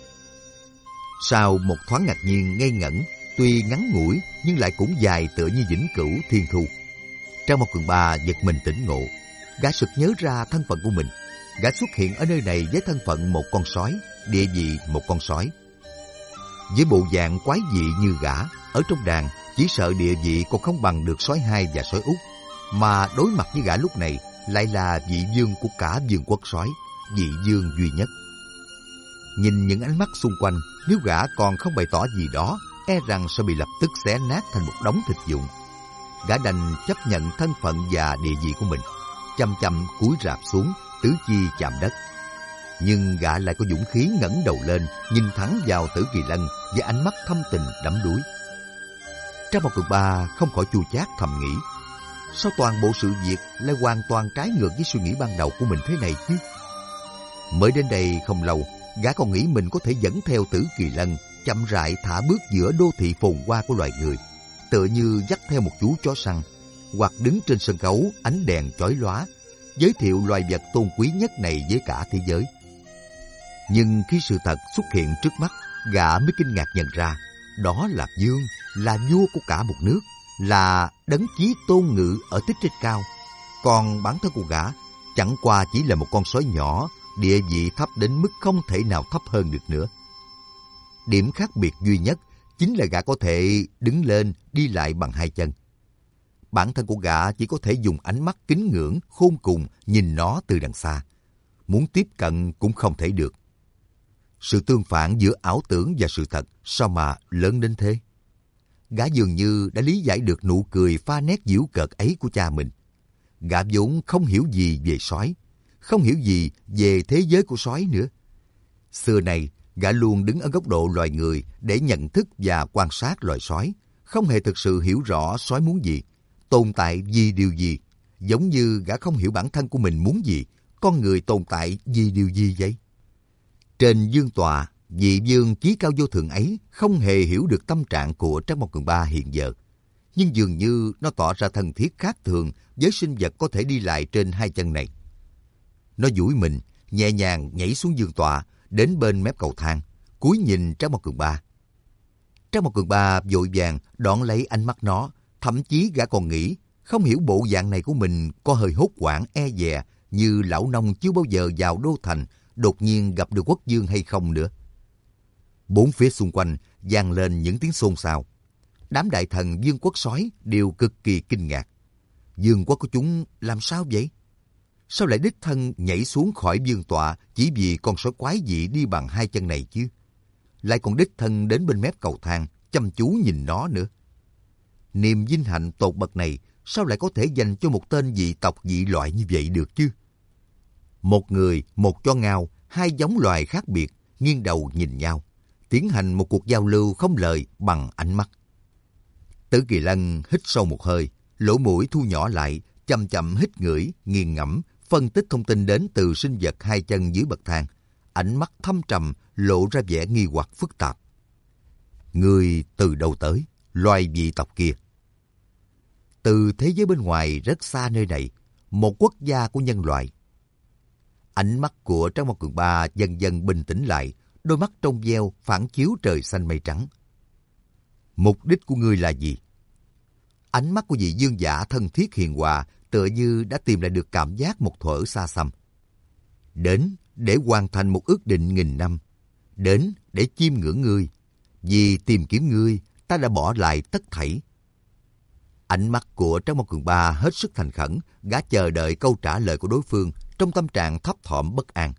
Sau một thoáng ngạc nhiên ngây ngẩn, tuy ngắn ngủi nhưng lại cũng dài tựa như vĩnh cửu thiên thu, Trác Mao Cường Ba giật mình tỉnh ngộ. Gã sực nhớ ra thân phận của mình. Gã xuất hiện ở nơi này với thân phận một con sói, địa vị một con sói. Với bộ dạng quái dị như gã, ở trong đàn chỉ sợ địa vị còn không bằng được sói hai và sói út, mà đối mặt với gã lúc này lại là vị vương của cả vương quốc sói, vị vương duy nhất. Nhìn những ánh mắt xung quanh, nếu gã còn không bày tỏ gì đó, e rằng sẽ bị lập tức xé nát thành một đống thịt vụn. Gã đành chấp nhận thân phận và địa vị của mình, chậm chậm cúi rạp xuống, tứ chi chạm đất. Nhưng gã lại có dũng khí ngẩng đầu lên, nhìn thẳng vào Tử Kỳ Lân với ánh mắt thâm tình đắm đuối. Trác Mao Cường Ba không khỏi chua chát thầm nghĩ, sao toàn bộ sự việc lại hoàn toàn trái ngược với suy nghĩ ban đầu của mình thế này chứ? Mới đến đây không lâu, gã còn nghĩ mình có thể dẫn theo Tử Kỳ Lân chậm rãi thả bước giữa đô thị phồn hoa của loài người, tựa như dắt theo một chú chó săn, hoặc đứng trên sân khấu ánh đèn chói lóa, giới thiệu loài vật tôn quý nhất này với cả thế giới. Nhưng khi sự thật xuất hiện trước mắt, gã mới kinh ngạc nhận ra, đó là vương, là vua của cả một nước, là đấng chí tôn ngự ở tích trên cao, còn bản thân của gã chẳng qua chỉ là một con sói nhỏ, địa vị thấp đến mức không thể nào thấp hơn được nữa. Điểm khác biệt duy nhất chính là gã có thể đứng lên đi lại bằng hai chân. Bản thân của gã chỉ có thể dùng ánh mắt kính ngưỡng khôn cùng nhìn nó từ đằng xa. Muốn tiếp cận cũng không thể được. Sự tương phản giữa ảo tưởng và sự thật sao mà lớn đến thế? Gã dường như đã lý giải được nụ cười pha nét giễu cợt ấy của cha mình. Gã vốn không hiểu gì về sói, không hiểu gì về thế giới của sói nữa. Xưa này, gã luôn đứng ở góc độ loài người để nhận thức và quan sát loài sói, không hề thực sự hiểu rõ sói muốn gì, tồn tại vì điều gì, giống như gã không hiểu bản thân của mình muốn gì, con người tồn tại vì điều gì vậy? Trên vương tọa, vị vương chí cao vô thượng ấy không hề hiểu được tâm trạng của Trác Mộc Cường Ba hiện giờ, nhưng dường như nó tỏ ra thân thiết khác thường với sinh vật có thể đi lại trên hai chân này. Nó duỗi mình, nhẹ nhàng nhảy xuống vương tọa, đến bên mép cầu thang, cúi nhìn Trác Mộc Cường Ba. Trác Mộc Cường Ba vội vàng đón lấy ánh mắt nó, thậm chí gã còn nghĩ không hiểu bộ dạng này của mình có hơi hốt hoảng e dè như lão nông chưa bao giờ vào đô thành đột nhiên gặp được quốc vương hay không nữa. Bốn phía xung quanh vang lên những tiếng xôn xao. Đám đại thần vương quốc sói đều cực kỳ kinh ngạc. Vương quốc của chúng làm sao vậy? Sao lại đích thân nhảy xuống khỏi vương tọa chỉ vì con sói quái dị đi bằng hai chân này chứ? Lại còn đích thân đến bên mép cầu thang, chăm chú nhìn nó nữa. Niềm vinh hạnh tột bậc này sao lại có thể dành cho một tên dị tộc dị loại như vậy được chứ? Một người, một chó ngao, hai giống loài khác biệt, nghiêng đầu nhìn nhau, tiến hành một cuộc giao lưu không lời bằng ánh mắt. Tử Kỳ Lân hít sâu một hơi, lỗ mũi thu nhỏ lại, chậm chậm hít ngửi, nghiền ngẫm, phân tích thông tin đến từ sinh vật hai chân dưới bậc thang. Ánh mắt thâm trầm, lộ ra vẻ nghi hoặc phức tạp. Người từ đâu tới, loài dị tộc kia? Từ thế giới bên ngoài rất xa nơi này, một quốc gia của nhân loại. Ánh mắt của Trác Mộc Cường Ba dần dần bình tĩnh lại, đôi mắt trong veo phản chiếu trời xanh mây trắng. Mục đích của ngươi là gì? Ánh mắt của vị vương giả thân thiết hiền hòa tựa như đã tìm lại được cảm giác một thuở xa xăm. Đến để hoàn thành một ước định nghìn năm. Đến để chiêm ngưỡng ngươi. Vì tìm kiếm ngươi, ta đã bỏ lại tất thảy. Ánh mắt của Trác Mộc Cường Ba hết sức thành khẩn, gã chờ đợi câu trả lời của đối phương trong tâm trạng thấp thỏm bất an.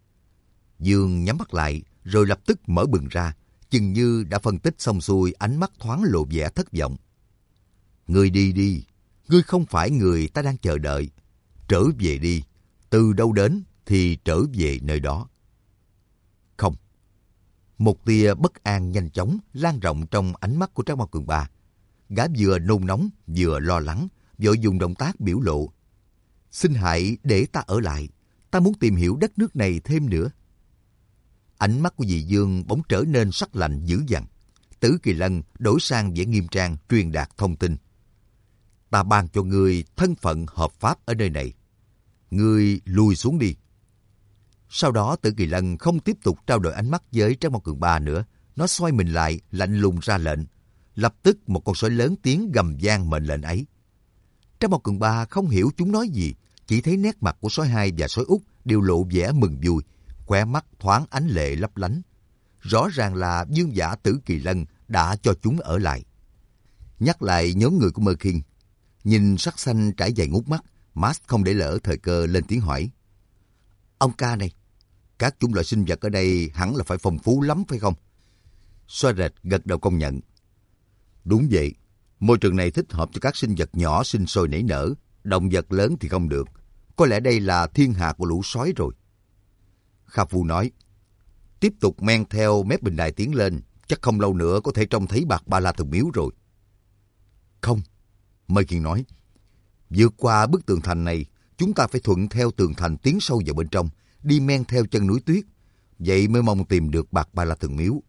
Dương nhắm mắt lại, rồi lập tức mở bừng ra, chừng như đã phân tích xong xuôi, ánh mắt thoáng lộ vẻ thất vọng. Ngươi đi đi, ngươi không phải người ta đang chờ đợi. Trở về đi, từ đâu đến thì trở về nơi đó. Không. Một tia bất an nhanh chóng lan rộng trong ánh mắt của Trác Mộc Cường Ba. Gã vừa nôn nóng, vừa lo lắng, vội dùng động tác biểu lộ. Xin hãy để ta ở lại, ta muốn tìm hiểu đất nước này thêm nữa. Ánh mắt của vị vương bỗng trở nên sắc lạnh dữ dằn. Tử Kỳ Lân đổi sang vẻ nghiêm trang truyền đạt thông tin. Ta ban cho ngươi thân phận hợp pháp ở nơi này. Ngươi lùi xuống đi. Sau đó Tử Kỳ Lân không tiếp tục trao đổi ánh mắt với Trác Mộc Cường Ba nữa. Nó xoay mình lại, lạnh lùng ra lệnh. Lập tức một con sói lớn tiếng gầm vang mệnh lệnh ấy. Trác Mộc Cường Ba không hiểu chúng nói gì, chỉ thấy nét mặt của sói hai và sói út đều lộ vẻ mừng vui, khóe mắt thoáng ánh lệ lấp lánh. Rõ ràng là vương giả Tử Kỳ Lân đã cho chúng ở lại. Nhắc lại nhóm người của Mơ Khiên, nhìn sắc xanh trải dài ngút mắt, Max không để lỡ thời cơ lên tiếng hỏi. Ông ca này, các chủng loại sinh vật ở đây hẳn là phải phong phú lắm phải không? Xoa rệt gật đầu công nhận. Đúng vậy, môi trường này thích hợp cho các sinh vật nhỏ sinh sôi nảy nở, động vật lớn thì không được. Có lẽ đây là thiên hạ của lũ sói rồi. Kha Phu nói, tiếp tục men theo mép bình đài tiến lên, chắc không lâu nữa có thể trông thấy Bạc Ba La Thần Miếu rồi. Không, Mơ Khiên nói, vượt qua bức tường thành này, chúng ta phải thuận theo tường thành tiến sâu vào bên trong, đi men theo chân núi tuyết, vậy mới mong tìm được Bạc Ba La Thần Miếu.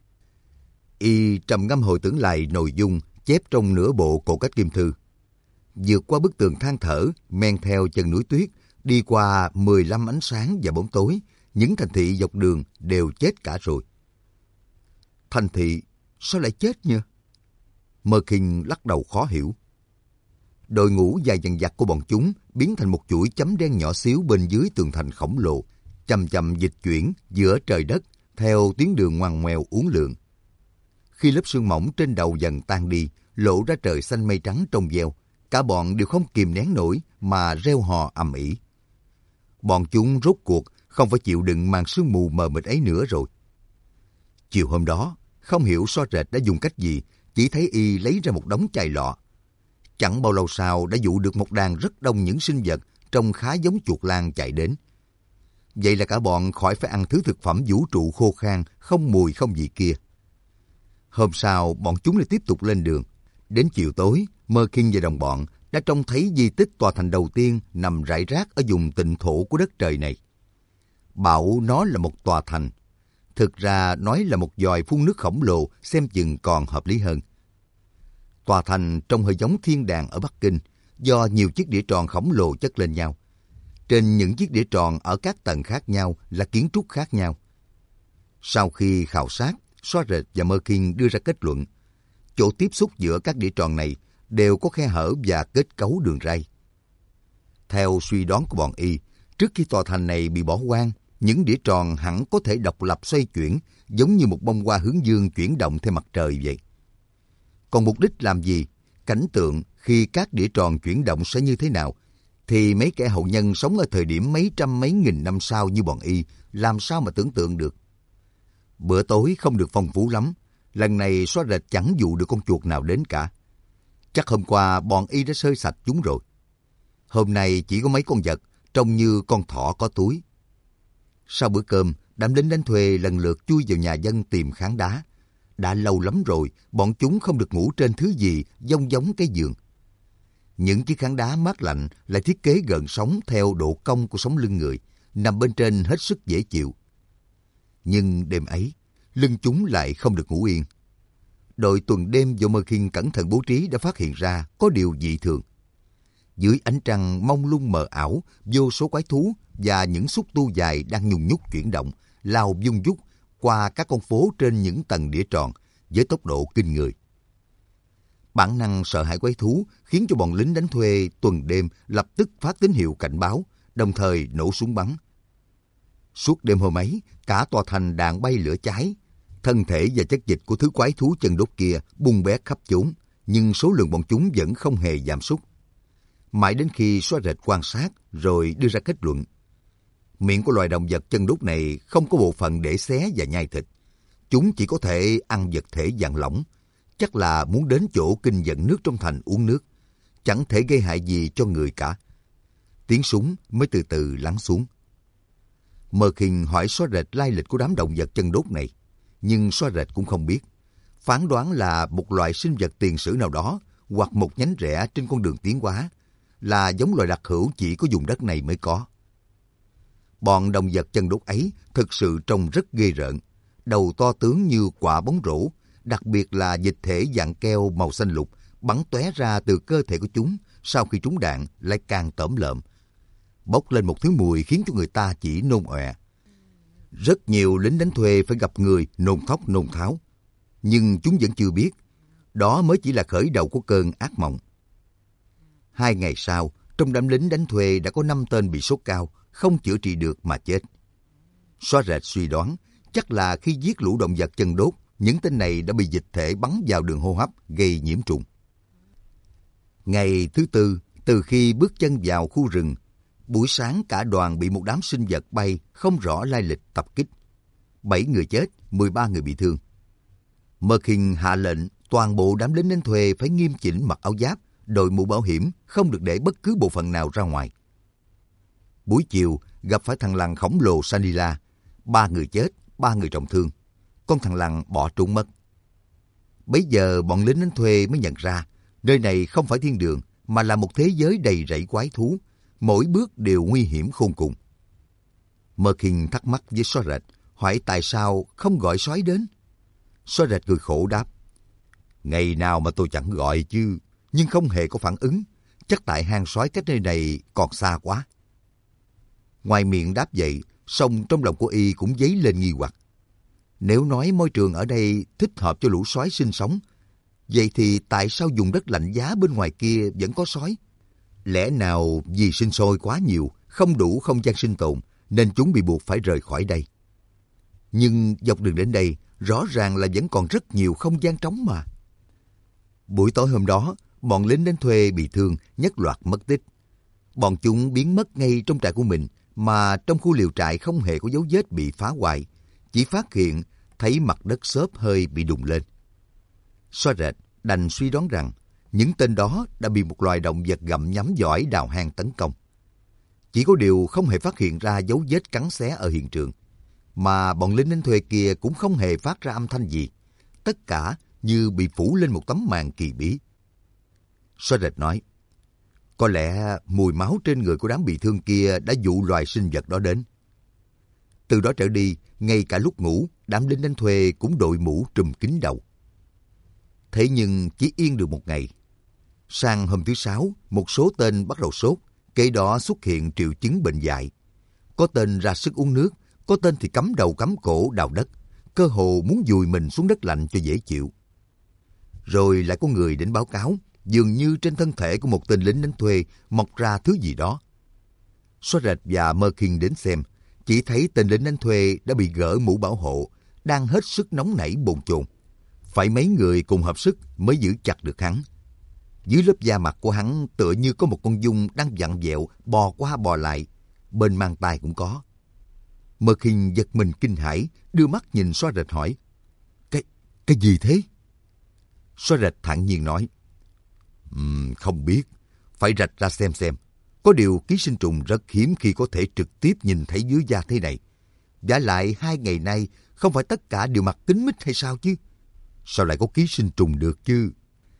Y trầm ngâm hồi tưởng lại nội dung chép trong nửa bộ cổ cách kim thư. Vượt qua bức tường than thở, men theo chân núi tuyết, đi qua mười lăm ánh sáng và bóng tối, những thành thị dọc đường đều chết cả rồi. Thành thị sao lại chết nhỉ? Mơ Khiên lắc đầu khó hiểu. đội ngũ dài dằng dặc của bọn chúng biến thành một chuỗi chấm đen nhỏ xíu bên dưới tường thành khổng lồ, chậm chậm dịch chuyển giữa trời đất theo tuyến đường ngoằn ngoèo uốn lượn. Khi lớp sương mỏng trên đầu dần tan đi, lộ ra trời xanh mây trắng trong veo, cả bọn đều không kìm nén nổi mà reo hò ầm ĩ. Bọn chúng rốt cuộc không phải chịu đựng màn sương mù mờ mịt ấy nữa rồi. Chiều hôm đó, không hiểu So Rệt đã dùng cách gì, chỉ thấy y lấy ra một đống chai lọ. Chẳng bao lâu sau đã dụ được một đàn rất đông những sinh vật trông khá giống chuột lang chạy đến. Vậy là cả bọn khỏi phải ăn thứ thực phẩm vũ trụ khô khan, không mùi không vị kia. Hôm sau, bọn chúng lại tiếp tục lên đường. Đến chiều tối, Merkin và đồng bọn đã trông thấy di tích tòa thành đầu tiên nằm rải rác ở vùng tịnh thổ của đất trời này. Bảo nó là một tòa thành. Thực ra nói là một giòi phun nước khổng lồ xem chừng còn hợp lý hơn. Tòa thành trông hơi giống thiên đàng ở Bắc Kinh do nhiều chiếc đĩa tròn khổng lồ chất lên nhau. Trên những chiếc đĩa tròn ở các tầng khác nhau là kiến trúc khác nhau. Sau khi khảo sát, So Rệt và Merkin đưa ra kết luận, chỗ tiếp xúc giữa các đĩa tròn này đều có khe hở và kết cấu đường ray. Theo suy đoán của bọn y, trước khi tòa thành này bị bỏ hoang, những đĩa tròn hẳn có thể độc lập xoay chuyển, giống như một bông hoa hướng dương chuyển động theo mặt trời vậy. Còn mục đích làm gì, cảnh tượng khi các đĩa tròn chuyển động sẽ như thế nào, thì mấy kẻ hậu nhân sống ở thời điểm mấy trăm mấy nghìn năm sau như bọn y, làm sao mà tưởng tượng được. Bữa tối không được phong phú lắm, lần này So Rệt chẳng dụ được con chuột nào đến cả. Chắc hôm qua bọn y đã sơi sạch chúng rồi. Hôm nay chỉ có mấy con vật, trông như con thỏ có túi. Sau bữa cơm, đám lính đánh thuê lần lượt chui vào nhà dân tìm khán đá. Đã lâu lắm rồi, bọn chúng không được ngủ trên thứ gì giống giống cái giường. Những chiếc khán đá mát lạnh lại thiết kế gợn sóng theo độ cong của sống lưng người, nằm bên trên hết sức dễ chịu. Nhưng đêm ấy, lưng chúng lại không được ngủ yên. Đội tuần đêm do Merkin cẩn thận bố trí đã phát hiện ra có điều dị thường. Dưới ánh trăng mông lung mờ ảo, vô số quái thú và những xúc tu dài đang nhùng nhúc chuyển động, lao vung vút qua các con phố trên những tầng đĩa tròn với tốc độ kinh người. Bản năng sợ hãi quái thú khiến cho bọn lính đánh thuê tuần đêm lập tức phát tín hiệu cảnh báo, đồng thời nổ súng bắn. Suốt đêm hôm ấy, cả tòa thành đạn bay lửa cháy. Thân thể và chất dịch của thứ quái thú chân đốt kia bung bét khắp chốn, nhưng số lượng bọn chúng vẫn không hề giảm sút. Mãi đến khi So Rệt quan sát rồi đưa ra kết luận. Miệng của loài động vật chân đốt này không có bộ phận để xé và nhai thịt. Chúng chỉ có thể ăn vật thể dạng lỏng. Chắc là muốn đến chỗ kinh dẫn nước trong thành uống nước. Chẳng thể gây hại gì cho người cả. Tiếng súng mới từ từ lắng xuống. Merkin hỏi So Rệt lai lịch của đám động vật chân đốt này. Nhưng So Rệt cũng không biết. Phán đoán là một loại sinh vật tiền sử nào đó hoặc một nhánh rẽ trên con đường tiến hóa, là giống loài đặc hữu chỉ có vùng đất này mới có. Bọn động vật chân đốt ấy thực sự trông rất ghê rợn, đầu to tướng như quả bóng rổ, đặc biệt là dịch thể dạng keo màu xanh lục bắn tóe ra từ cơ thể của chúng sau khi trúng đạn lại càng tởm lợm, bốc lên một thứ mùi khiến cho người ta chỉ nôn ọe. Rất nhiều lính đánh thuê phải gặp người nôn thốc nôn tháo, nhưng chúng vẫn chưa biết, đó mới chỉ là khởi đầu của cơn ác mộng. Hai ngày sau, trong đám lính đánh thuê đã có năm tên bị sốt cao, không chữa trị được mà chết. So Rệt suy đoán, chắc là khi giết lũ động vật chân đốt, những tên này đã bị dịch thể bắn vào đường hô hấp gây nhiễm trùng. Ngày thứ tư, từ khi bước chân vào khu rừng, buổi sáng cả đoàn bị một đám sinh vật bay không rõ lai lịch tập kích. Bảy người chết, mười ba người bị thương. Merkin hạ lệnh toàn bộ đám lính đánh thuê phải nghiêm chỉnh mặc áo giáp, đội mũ bảo hiểm, không được để bất cứ bộ phận nào ra ngoài. Buổi chiều, gặp phải thằng lằn khổng lồ Sanila. Ba người chết, ba người trọng thương. Con thằng lằn bỏ trốn mất. Bấy giờ bọn lính đánh thuê mới nhận ra, nơi này không phải thiên đường, mà là một thế giới đầy rẫy quái thú. Mỗi bước đều nguy hiểm khôn cùng. Merkin thắc mắc với So Rệt, hỏi tại sao không gọi sói đến. So Rệt cười khổ đáp, ngày nào mà tôi chẳng gọi chứ, nhưng không hề có phản ứng. Chắc tại hang sói cách nơi này còn xa quá. Ngoài miệng đáp vậy, song trong lòng của y cũng dấy lên nghi hoặc. Nếu nói môi trường ở đây thích hợp cho lũ sói sinh sống, Vậy thì tại sao vùng đất lạnh giá bên ngoài kia vẫn có sói? Lẽ nào vì sinh sôi quá nhiều, không đủ không gian sinh tồn, nên chúng bị buộc phải rời khỏi đây? Nhưng dọc đường đến đây, rõ ràng là vẫn còn rất nhiều không gian trống mà. Buổi tối hôm đó, bọn lính đến thuê bị thương, nhất loạt mất tích. Bọn chúng biến mất ngay trong trại của mình, mà trong khu liều trại không hề có dấu vết bị phá hoại, chỉ phát hiện thấy mặt đất xốp hơi bị đùng lên. Xoa rệt đành suy đoán rằng những tên đó đã bị một loài động vật gặm nhấm giỏi đào hang tấn công. Chỉ có điều không hề phát hiện ra dấu vết cắn xé ở hiện trường, mà bọn lính đánh thuê kia cũng không hề phát ra âm thanh gì. Tất cả như bị phủ lên một tấm màn kỳ bí. Xoa rệt nói, có lẽ mùi máu trên người của đám bị thương kia đã dụ loài sinh vật đó đến. Từ đó trở đi, ngay cả lúc ngủ, đám lính đánh thuê cũng đội mũ trùm kín đầu. Thế nhưng chỉ yên được một ngày. Sang hôm thứ sáu, một số tên bắt đầu sốt, kế đó xuất hiện triệu chứng bệnh dại. Có tên ra sức uống nước, có tên thì cắm đầu cắm cổ đào đất, cơ hồ muốn dùi mình xuống đất lạnh cho dễ chịu. Rồi lại có người đến báo cáo, dường như trên thân thể của một tên lính đánh thuê mọc ra thứ gì đó. Xoa rệt và Mơ Kinh đến xem, chỉ thấy tên lính đánh thuê đã bị gỡ mũ bảo hộ, đang hết sức nóng nảy bồn chồn. Phải mấy người cùng hợp sức mới giữ chặt được hắn. Dưới lớp da mặt của hắn tựa như có một con giun đang vặn vẹo, bò qua bò lại, bên mang tai cũng có. Mơ Kinh giật mình kinh hãi, đưa mắt nhìn Xoa rệt hỏi, Cái, cái gì thế? Xoa rệt thản nhiên nói, um, không biết, phải rạch ra xem xem. Có điều ký sinh trùng rất hiếm khi có thể trực tiếp nhìn thấy dưới da thế này. Vả lại hai ngày nay không phải tất cả đều mặc kính mít hay sao chứ? Sao lại có ký sinh trùng được chứ?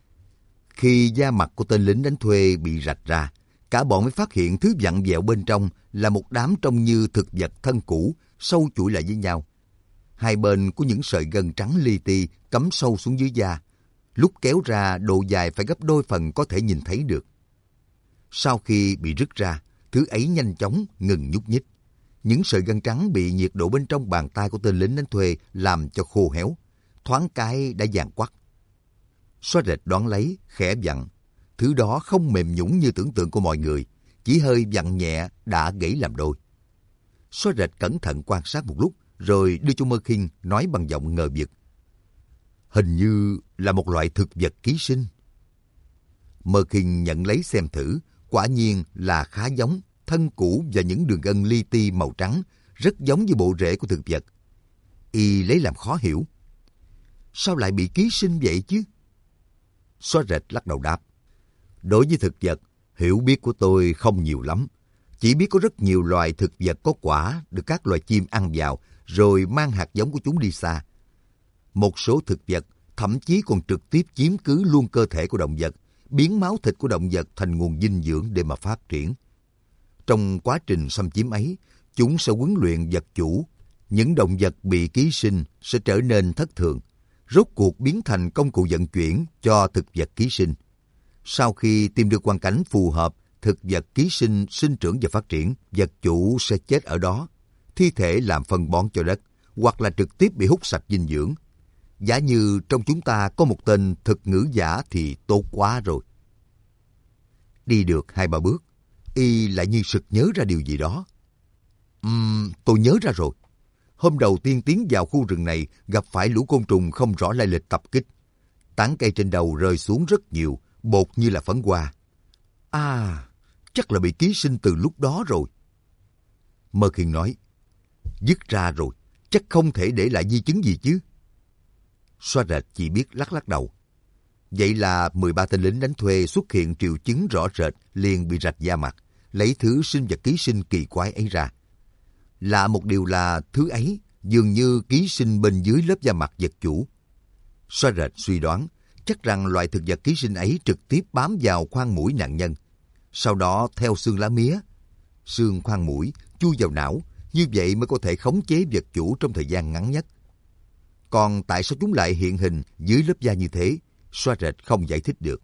Khi da mặt của tên lính đánh thuê bị rạch ra, cả bọn mới phát hiện thứ vặn vẹo bên trong là một đám trông như thực vật thân cũ, sâu chuỗi lại với nhau. Hai bên có những sợi gân trắng li ti cắm sâu xuống dưới da. Lúc kéo ra, độ dài phải gấp đôi phần có thể nhìn thấy được. Sau khi bị rứt ra, thứ ấy nhanh chóng ngừng nhúc nhích. Những sợi gân trắng bị nhiệt độ bên trong bàn tay của tên lính đánh thuê làm cho khô héo, thoáng cái đã vàng quắc. Xoa rệt đoán lấy, khẽ vặn. Thứ đó không mềm nhũn như tưởng tượng của mọi người, chỉ hơi vặn nhẹ đã gãy làm đôi. Xoa rệt cẩn thận quan sát một lúc, rồi đưa cho Mơ Kinh nói bằng giọng ngờ vực. Hình như là một loại thực vật ký sinh. Mơ Kinh nhận lấy xem thử, quả nhiên là khá giống, thân cũ và những đường gân li ti màu trắng, rất giống với bộ rễ của thực vật. Y lấy làm khó hiểu. Sao lại bị ký sinh vậy chứ? Xoa rệt lắc đầu đáp. Đối với thực vật, hiểu biết của tôi không nhiều lắm. Chỉ biết có rất nhiều loài thực vật có quả được các loài chim ăn vào, rồi mang hạt giống của chúng đi xa. Một số thực vật thậm chí còn trực tiếp chiếm cứ luôn cơ thể của động vật, biến máu thịt của động vật thành nguồn dinh dưỡng để mà phát triển. Trong quá trình xâm chiếm ấy, chúng sẽ huấn luyện vật chủ. Những động vật bị ký sinh sẽ trở nên thất thường, rốt cuộc biến thành công cụ vận chuyển cho thực vật ký sinh. Sau khi tìm được hoàn cảnh phù hợp, thực vật ký sinh sinh trưởng và phát triển, vật chủ sẽ chết ở đó, thi thể làm phân bón cho đất, hoặc là trực tiếp bị hút sạch dinh dưỡng. Giả như trong chúng ta có một tên thực ngữ giả thì tốt quá rồi. Đi được hai ba bước, y lại như sực nhớ ra điều gì đó. Uhm, tôi nhớ ra rồi. Hôm đầu tiên tiến vào khu rừng này gặp phải lũ côn trùng không rõ lai lịch tập kích. Tán cây trên đầu rơi xuống rất nhiều, bột như là phấn hoa. À, chắc là bị ký sinh từ lúc đó rồi. Mơ Kinh nói, dứt ra rồi, chắc không thể để lại di chứng gì chứ. Xoa rệt chỉ biết lắc lắc đầu. Vậy là mười ba tên lính đánh thuê xuất hiện triệu chứng rõ rệt liền bị rạch da mặt, lấy thứ sinh vật ký sinh kỳ quái ấy ra. Lạ một điều là thứ ấy dường như ký sinh bên dưới lớp da mặt vật chủ. Xoa rệt suy đoán chắc rằng loại thực vật ký sinh ấy trực tiếp bám vào khoang mũi nạn nhân, sau đó theo xương lá mía, xương khoang mũi chui vào não, như vậy mới có thể khống chế vật chủ trong thời gian ngắn nhất. Còn tại sao chúng lại hiện hình dưới lớp da như thế, Xoa rệt không giải thích được.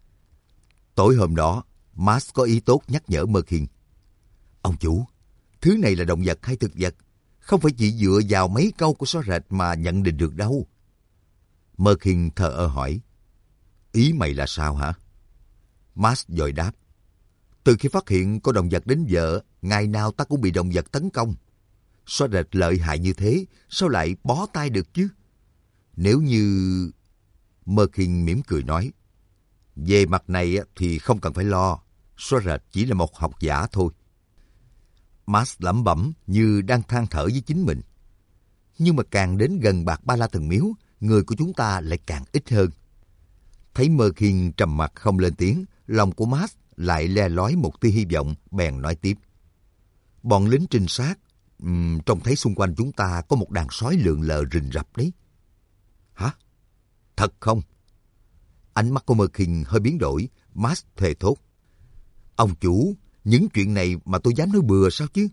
Tối hôm đó, Max có ý tốt nhắc nhở Mơ Kinh. Ông chủ, thứ này là động vật hay thực vật? Không phải chỉ dựa vào mấy câu của Xoa rệt mà nhận định được đâu. Mơ Kinh thờ ơ hỏi. Ý mày là sao hả? Max vội đáp. Từ khi phát hiện có động vật đến giờ, ngày nào ta cũng bị động vật tấn công. Xóa rệt lợi hại như thế, sao lại bó tay được chứ? Nếu như... Merkin mỉm cười nói. Về mặt này thì không cần phải lo. Xóa rệt chỉ là một học giả thôi. Max lẩm bẩm như đang than thở với chính mình. Nhưng mà càng đến gần Bạc Ba La Thần Miếu, người của chúng ta lại càng ít hơn. Thấy Merkin trầm mặc không lên tiếng, lòng của Max lại le lói một tia hy vọng, bèn nói tiếp. Bọn lính trinh sát, um, trông thấy xung quanh chúng ta có một đàn sói lượn lờ rình rập đấy. Hả? Thật không? Ánh mắt của Merkin hơi biến đổi, Max thề thốt. Ông chủ, những chuyện này mà tôi dám nói bừa sao chứ?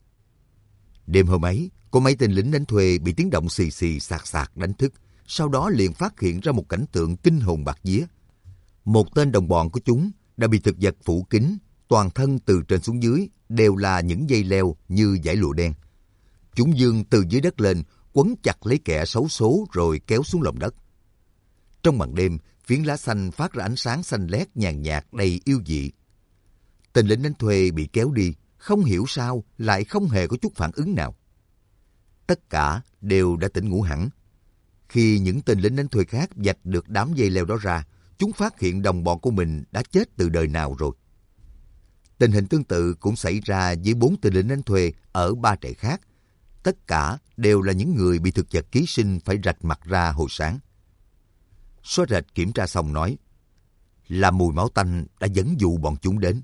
Đêm hôm ấy, có mấy tên lính đánh thuê bị tiếng động xì xì sạc sạc đánh thức, sau đó liền phát hiện ra một cảnh tượng kinh hồn bạt vía. Một tên đồng bọn của chúng đã bị thực vật phủ kín, toàn thân từ trên xuống dưới đều là những dây leo như dải lụa đen. Chúng giương từ dưới đất lên, quấn chặt lấy kẻ xấu số rồi kéo xuống lòng đất. Trong màn đêm, phiến lá xanh phát ra ánh sáng xanh lét nhàn nhạt đầy yêu dị. Tên lính đánh thuê bị kéo đi, không hiểu sao lại không hề có chút phản ứng nào. Tất cả đều đã tỉnh ngủ hẳn. Khi những tên lính đánh thuê khác vạch được đám dây leo đó ra, chúng phát hiện đồng bọn của mình đã chết từ đời nào rồi. Tình hình tương tự cũng xảy ra với bốn tên lính đánh thuê ở ba trại khác. Tất cả đều là những người bị thực vật ký sinh phải rạch mặt ra hồi sáng. Xóa rệt kiểm tra xong nói, là mùi máu tanh đã dẫn dụ bọn chúng đến.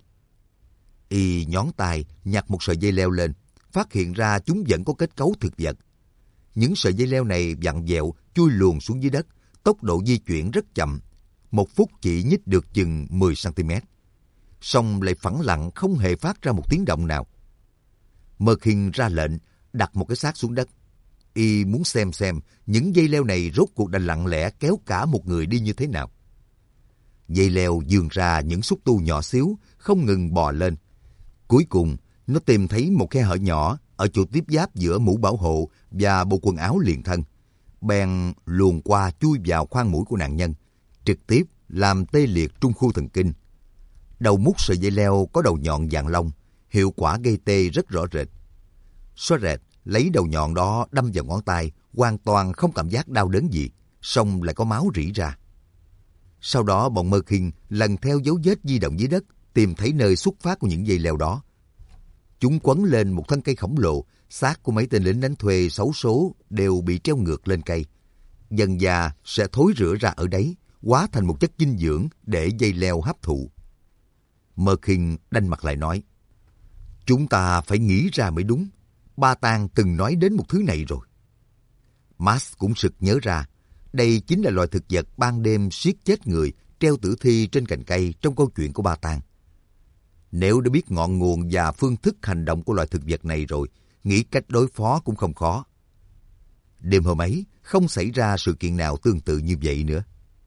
Y nhón tay nhặt một sợi dây leo lên, phát hiện ra chúng vẫn có kết cấu thực vật. Những sợi dây leo này vặn vẹo chui luồn xuống dưới đất, tốc độ di chuyển rất chậm, một phút chỉ nhích được chừng mười xăng-ti-mét. Song lại phẳng lặng không hề phát ra một tiếng động nào. Merkin ra lệnh đặt một cái xác xuống đất. Y muốn xem xem những dây leo này rốt cuộc đã lặng lẽ kéo cả một người đi như thế nào. Dây leo vươn ra những xúc tu nhỏ xíu, không ngừng bò lên. Cuối cùng, nó tìm thấy một khe hở nhỏ ở chỗ tiếp giáp giữa mũ bảo hộ và bộ quần áo liền thân. Bèn luồn qua chui vào khoang mũi của nạn nhân, trực tiếp làm tê liệt trung khu thần kinh. Đầu mút sợi dây leo có đầu nhọn dạng lông, hiệu quả gây tê rất rõ rệt. Xóa rệt lấy đầu nhọn đó đâm vào ngón tay, hoàn toàn không cảm giác đau đớn gì, song lại có máu rỉ ra. Sau đó bọn Merkin lần theo dấu vết di động dưới đất, tìm thấy nơi xuất phát của những dây leo đó. Chúng quấn lên một thân cây khổng lồ, xác của mấy tên lính đánh thuê xấu số đều bị treo ngược lên cây. Dần dà sẽ thối rữa ra ở đấy, hóa thành một chất dinh dưỡng để dây leo hấp thụ. Merkin đanh mặt lại nói, chúng ta phải nghĩ ra mới đúng. Ba Tang từng nói đến một thứ này rồi. Max cũng sực nhớ ra, đây chính là loài thực vật ban đêm siết chết người, treo tử thi trên cành cây trong câu chuyện của Ba Tang. Nếu đã biết ngọn nguồn và phương thức hành động của loài thực vật này rồi, nghĩ cách đối phó cũng không khó. Đêm hôm ấy, không xảy ra sự kiện nào tương tự như vậy nữa.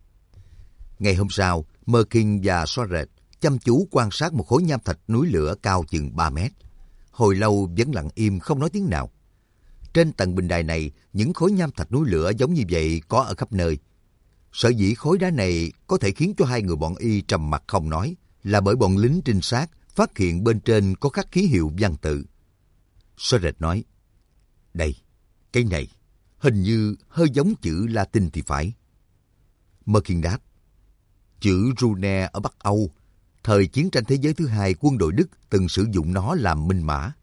Ngày hôm sau, Merkin và Xóa rệt chăm chú quan sát một khối nham thạch núi lửa cao chừng ba mét. Hồi lâu vẫn lặng im không nói tiếng nào. Trên tầng bình đài này, những khối nham thạch núi lửa giống như vậy có ở khắp nơi. Sở dĩ khối đá này có thể khiến cho hai người bọn Y trầm mặc không nói là bởi bọn lính trinh sát phát hiện bên trên có khắc ký hiệu văn tự. Xóa rệt nói, đây, cái này, hình như hơi giống chữ Latin thì phải. Merkin đáp, chữ Rune ở Bắc Âu, thời chiến tranh thế giới thứ hai quân đội Đức từng sử dụng nó làm minh mã.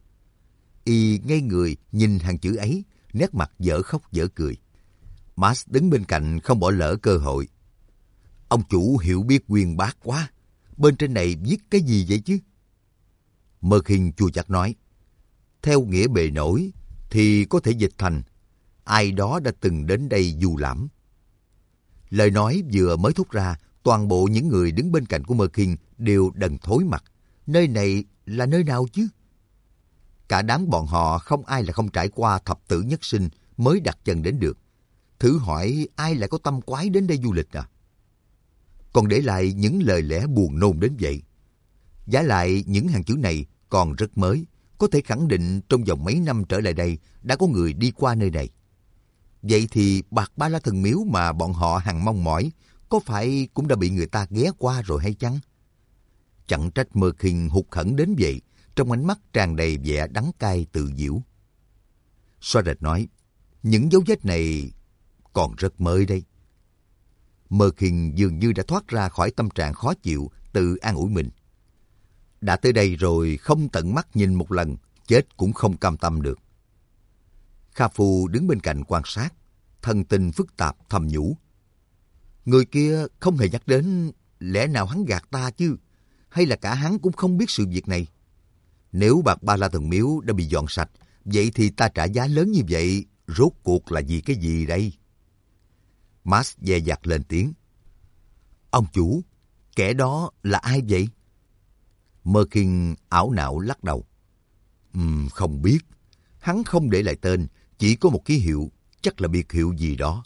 Y ngây người nhìn hàng chữ ấy, nét mặt dở khóc dở cười. Max đứng bên cạnh không bỏ lỡ cơ hội. Ông chủ hiểu biết uyên bác quá, bên trên này viết cái gì vậy chứ? Merkin chua chát nói, theo nghĩa bề nổi thì có thể dịch thành ai đó đã từng đến đây du lãm. Lời nói vừa mới thốt ra, toàn bộ những người đứng bên cạnh của Merkin đều đần thối mặt. Nơi này là nơi nào chứ? Cả đám bọn họ không ai là không trải qua thập tử nhất sinh mới đặt chân đến được. Thử hỏi ai lại có tâm quái đến đây du lịch à? Còn để lại những lời lẽ buồn nôn đến vậy. Vả lại những hàng chữ này còn rất mới, có thể khẳng định trong vòng mấy năm trở lại đây đã có người đi qua nơi này. Vậy thì Bạc Ba La Thần Miếu mà bọn họ hằng mong mỏi có phải cũng đã bị người ta ghé qua rồi hay chăng? Chẳng trách Mơ Khiên hụt hẫng đến vậy, trong ánh mắt tràn đầy vẻ đắng cay tự giễu. Xoa rệt nói, những dấu vết này còn rất mới đây. Mơ Khiên dường như đã thoát ra khỏi tâm trạng khó chịu, tự an ủi mình. Đã tới đây rồi, không tận mắt nhìn một lần, chết cũng không cam tâm được. Kha Phu đứng bên cạnh quan sát, thần tình phức tạp thầm nhủ. Người kia không hề nhắc đến, lẽ nào hắn gạt ta chứ? Hay là cả hắn cũng không biết sự việc này? Nếu bạc Ba La Thần Miếu đã bị dọn sạch, vậy thì ta trả giá lớn như vậy, rốt cuộc là vì cái gì đây? Max dè dặt lên tiếng. Ông chủ, kẻ đó là ai vậy? Mơ Khiên ảo não lắc đầu. Uhm, không biết. Hắn không để lại tên, chỉ có một ký hiệu, chắc là biệt hiệu gì đó.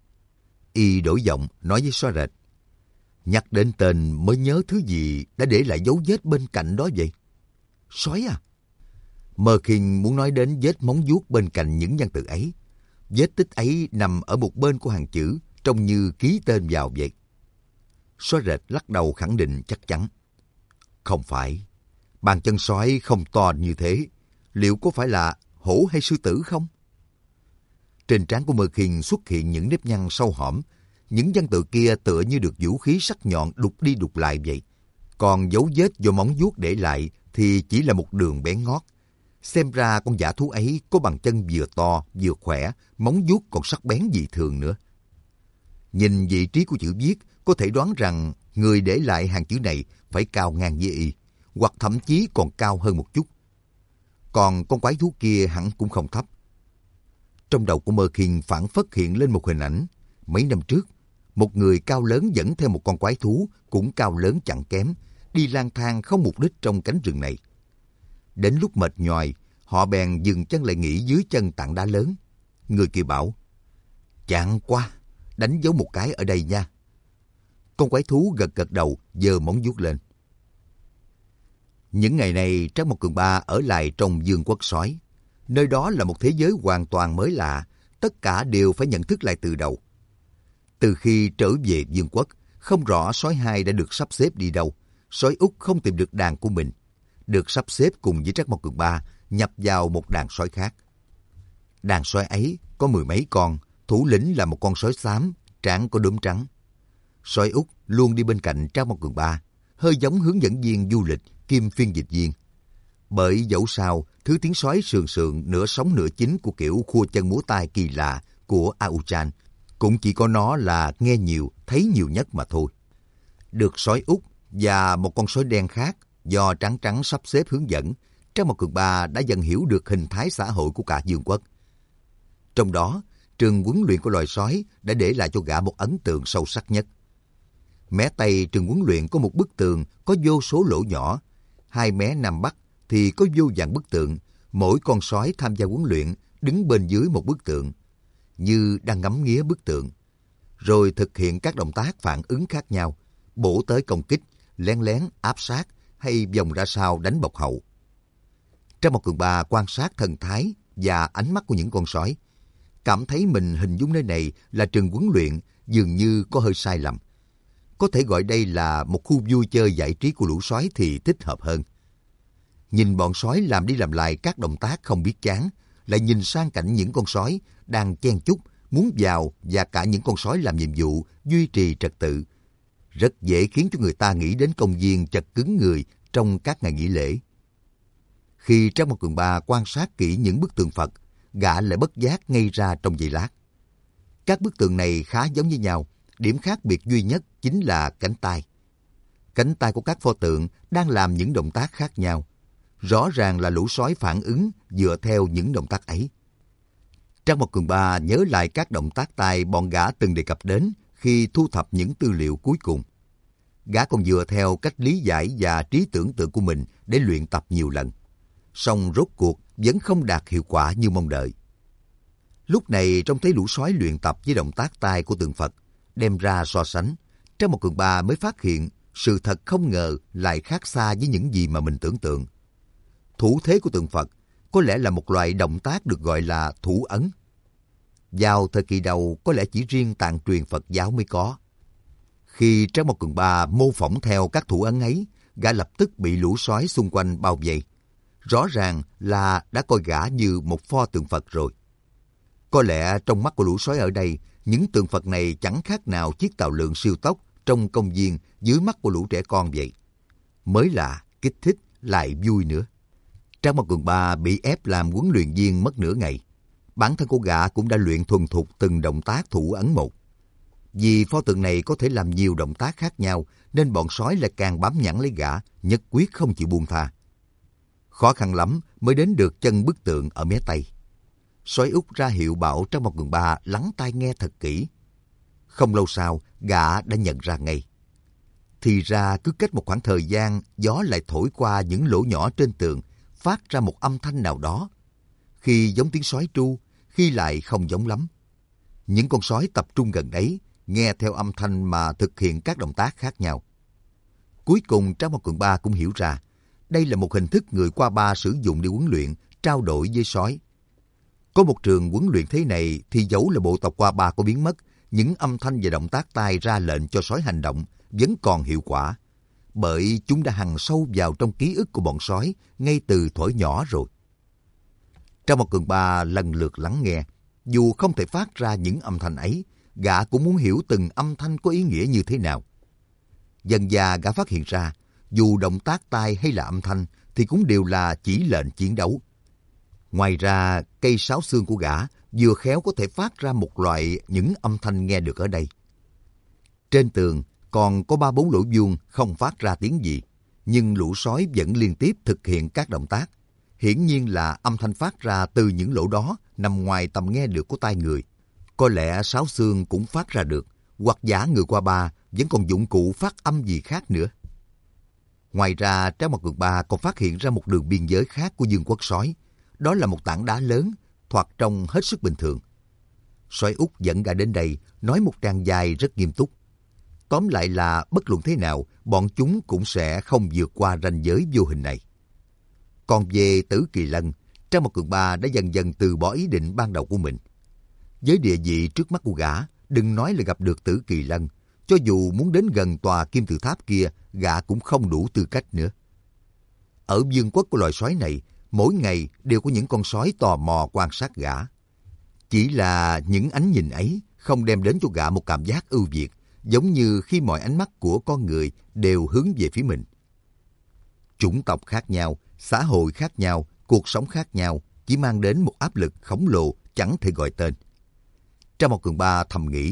Y đổi giọng nói với Xóa Rệt. Nhắc đến tên mới nhớ thứ gì đã để lại dấu vết bên cạnh đó vậy? Sói à? Mơ Khiên muốn nói đến vết móng vuốt bên cạnh những văn tự ấy. Vết tích ấy nằm ở một bên của hàng chữ, trông như ký tên vào vậy. Xóa Rệt lắc đầu khẳng định chắc chắn. Không phải. Bàn chân sói không to như thế. Liệu có phải là hổ hay sư tử không? Trên trán của Mơ Khiên xuất hiện những nếp nhăn sâu hõm. Những văn tự kia tựa như được vũ khí sắc nhọn đục đi đục lại vậy. Còn dấu vết do móng vuốt để lại thì chỉ là một đường bén ngót. Xem ra con dã thú ấy có bàn chân vừa to vừa khỏe, móng vuốt còn sắc bén dị thường nữa. Nhìn vị trí của chữ viết, có thể đoán rằng người để lại hàng chữ này phải cao ngang với y, hoặc thậm chí còn cao hơn một chút. Còn con quái thú kia hẳn cũng không thấp. Trong đầu của Mơ Khiên phảng phất hiện lên một hình ảnh. Mấy năm trước, một người cao lớn dẫn theo một con quái thú cũng cao lớn chẳng kém, đi lang thang không mục đích trong cánh rừng này. Đến lúc mệt nhoài, họ bèn dừng chân lại nghỉ dưới chân tảng đá lớn. Người kia bảo, chán quá, đánh dấu một cái ở đây nha. Con quái thú gật gật đầu, giơ móng vuốt lên. Những ngày này, Trác Mộc Cường Ba ở lại trong vương quốc sói. Nơi đó là một thế giới hoàn toàn mới lạ, tất cả đều phải nhận thức lại từ đầu. Từ khi trở về vương quốc, không rõ sói hai đã được sắp xếp đi đâu. Sói Úc không tìm được đàn của mình, được sắp xếp cùng với Trác Mộc Cường Ba nhập vào một đàn sói khác. Đàn sói ấy có mười mấy con, thủ lĩnh là một con sói xám, trán có đốm trắng. Sói Úc luôn đi bên cạnh Trác Mộc Cường Ba, hơi giống hướng dẫn viên du lịch kiêm phiên dịch viên. Bởi dẫu sao, thứ tiếng sói sườn sườn nửa sống nửa chính của kiểu khua chân múa tay kỳ lạ của Au-chan cũng chỉ có nó là nghe nhiều, thấy nhiều nhất mà thôi. Được sói Úc và một con sói đen khác do Trắng Trắng sắp xếp hướng dẫn, Trác Mộc Cường Ba đã dần hiểu được hình thái xã hội của cả vương quốc. Trong đó, trường huấn luyện của loài sói đã để lại cho gã một ấn tượng sâu sắc nhất. Mé Tây trường huấn luyện có một bức tường có vô số lỗ nhỏ, hai mé Nam Bắc thì có vô vàn bức tượng, mỗi con sói tham gia huấn luyện đứng bên dưới một bức tượng, như đang ngắm nghía bức tượng, rồi thực hiện các động tác phản ứng khác nhau, bổ tới công kích, lén lén áp sát hay vòng ra sau đánh bọc hậu. Trác Mộc Cường Ba quan sát thần thái và ánh mắt của những con sói, cảm thấy mình hình dung nơi này là trường huấn luyện dường như có hơi sai lầm. Có thể gọi đây là một khu vui chơi giải trí của lũ sói thì thích hợp hơn. Nhìn bọn sói làm đi làm lại các động tác không biết chán, lại nhìn sang cảnh những con sói đang chen chúc muốn vào và cả những con sói làm nhiệm vụ duy trì trật tự, rất dễ khiến cho người ta nghĩ đến công viên chật cứng người trong các ngày nghỉ lễ. Khi Trác Mộc Cường Ba quan sát kỹ những bức tượng Phật, gã lại bất giác ngây ra trong giây lát. Các bức tượng này khá giống như nhau, điểm khác biệt duy nhất chính là cánh tay. Cánh tay của các pho tượng đang làm những động tác khác nhau. Rõ ràng là lũ sói phản ứng dựa theo những động tác ấy. Trác Mộc Cường Ba nhớ lại các động tác tay bọn gã từng đề cập đến khi thu thập những tư liệu cuối cùng. Gã còn dựa theo cách lý giải và trí tưởng tượng của mình để luyện tập nhiều lần. Song rốt cuộc vẫn không đạt hiệu quả như mong đợi. Lúc này trông thấy lũ sói luyện tập với động tác tay của tượng Phật, đem ra so sánh, Trác Mộc Cường Ba mới phát hiện sự thật không ngờ lại khác xa với những gì mà mình tưởng tượng. Thủ thế của tượng Phật có lẽ là một loại động tác được gọi là thủ ấn. Vào thời kỳ đầu có lẽ chỉ riêng tạng truyền Phật giáo mới có. Khi Tráng Mao Cường Ba mô phỏng theo các thủ ấn ấy, gã lập tức bị lũ sói xung quanh bao vây. Rõ ràng là đã coi gã như một pho tượng Phật rồi. Có lẽ trong mắt của lũ sói ở đây, những tượng Phật này chẳng khác nào chiếc tàu lượn siêu tốc trong công viên dưới mắt của lũ trẻ con vậy. Mới lạ, kích thích, lại vui nữa. Tráng Mao Cường Ba bị ép làm huấn luyện viên mất nửa ngày. Bản thân của gã cũng đã luyện thuần thục từng động tác thủ ấn một. Vì pho tượng này có thể làm nhiều động tác khác nhau, nên bọn sói lại càng bám nhẵn lấy gã, nhất quyết không chịu buông tha. Khó khăn lắm mới đến được chân bức tượng ở mé Tây. Sói Út ra hiệu bảo Tráng Mao Cường Ba lắng tai nghe thật kỹ. Không lâu sau, gã đã nhận ra ngay. Thì ra cứ cách một khoảng thời gian, gió lại thổi qua những lỗ nhỏ trên tường, phát ra một âm thanh nào đó. Khi giống tiếng sói tru, khi lại không giống lắm. Những con sói tập trung gần đấy, nghe theo âm thanh mà thực hiện các động tác khác nhau. Cuối cùng Tráng Mao Cường Ba cũng hiểu ra, đây là một hình thức người Qua Ba sử dụng để huấn luyện, trao đổi với sói. Có một trường huấn luyện thế này thì dẫu là bộ tộc Qua Ba có biến mất, những âm thanh và động tác tai ra lệnh cho sói hành động vẫn còn hiệu quả, bởi chúng đã hằn sâu vào trong ký ức của bọn sói ngay từ thuở nhỏ rồi. Tráng Mao Cường Ba lần lượt lắng nghe, dù không thể phát ra những âm thanh ấy, gã cũng muốn hiểu từng âm thanh có ý nghĩa như thế nào. Dần dà gã phát hiện ra, dù động tác tai hay là âm thanh thì cũng đều là chỉ lệnh chiến đấu. Ngoài ra, cây sáo xương của gã vừa khéo có thể phát ra một loại những âm thanh nghe được ở đây. Trên tường còn có ba bốn lỗ vuông không phát ra tiếng gì, nhưng lũ sói vẫn liên tiếp thực hiện các động tác. Hiển nhiên là âm thanh phát ra từ những lỗ đó nằm ngoài tầm nghe được của tai người. Có lẽ sáo xương cũng phát ra được, hoặc giả người Qua Ba vẫn còn dụng cụ phát âm gì khác nữa. Ngoài ra, Tráng Mao Cường Ba còn phát hiện ra một đường biên giới khác của vương quốc sói. Đó là một tảng đá lớn, thoạt trông hết sức bình thường. Sói Út dẫn gã đến đây, nói một tràng dài rất nghiêm túc. Tóm lại là bất luận thế nào, bọn chúng cũng sẽ không vượt qua ranh giới vô hình này. Còn về Tử Kỳ Lân, Tráng Mao Cường Ba đã dần dần từ bỏ ý định ban đầu của mình. Với địa vị trước mắt của gã, đừng nói là gặp được Tử Kỳ Lân, cho dù muốn đến gần tòa kim tự tháp kia, gã cũng không đủ tư cách nữa. Ở vương quốc của loài sói này, mỗi ngày đều có những con sói tò mò quan sát gã. Chỉ là những ánh nhìn ấy không đem đến cho gã một cảm giác ưu việt, giống như khi mọi ánh mắt của con người đều hướng về phía mình. Chủng tộc khác nhau, xã hội khác nhau, cuộc sống khác nhau, chỉ mang đến một áp lực khổng lồ chẳng thể gọi tên. Tráng Mao Cường Ba thầm nghĩ,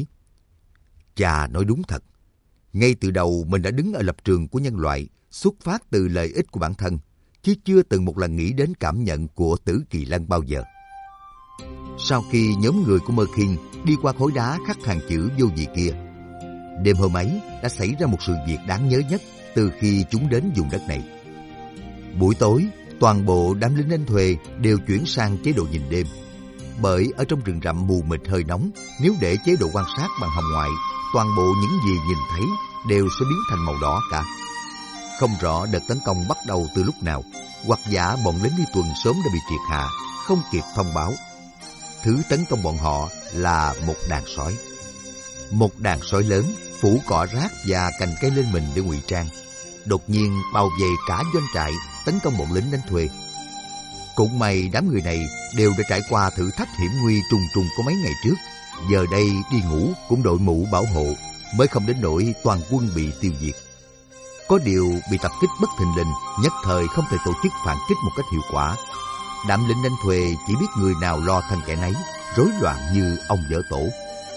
chà nói đúng thật. Ngay từ đầu mình đã đứng ở lập trường của nhân loại, xuất phát từ lợi ích của bản thân, chứ chưa từng một lần nghĩ đến cảm nhận của Tử Kỳ Lân bao giờ. Sau khi nhóm người của Mơ Khiên đi qua khối đá khắc hàng chữ vô vị kia, đêm hôm ấy đã xảy ra một sự việc đáng nhớ nhất từ khi chúng đến vùng đất này. Buổi tối, toàn bộ đám lính đánh thuê đều chuyển sang chế độ nhìn đêm. Bởi ở trong rừng rậm mù mịt hơi nóng, nếu để chế độ quan sát bằng hồng ngoại, toàn bộ những gì nhìn thấy đều sẽ biến thành màu đỏ cả. Không rõ đợt tấn công bắt đầu từ lúc nào, hoặc giả bọn lính đi tuần sớm đã bị triệt hạ, không kịp thông báo. Thứ tấn công bọn họ là một đàn sói. Một đàn sói lớn, phủ cỏ rác và cành cây lên mình để ngụy trang. Đột nhiên bao vây cả doanh trại, tấn công bọn lính đánh thuê. Cũng may đám người này đều đã trải qua thử thách hiểm nguy trùng trùng có mấy ngày trước. Giờ đây đi ngủ cũng đội mũ bảo hộ, mới không đến nỗi toàn quân bị tiêu diệt. Có điều bị tập kích bất thình lình, nhất thời không thể tổ chức phản kích một cách hiệu quả. Đám lính đánh thuê chỉ biết người nào lo thân kẻ nấy, rối loạn như ông vỡ tổ.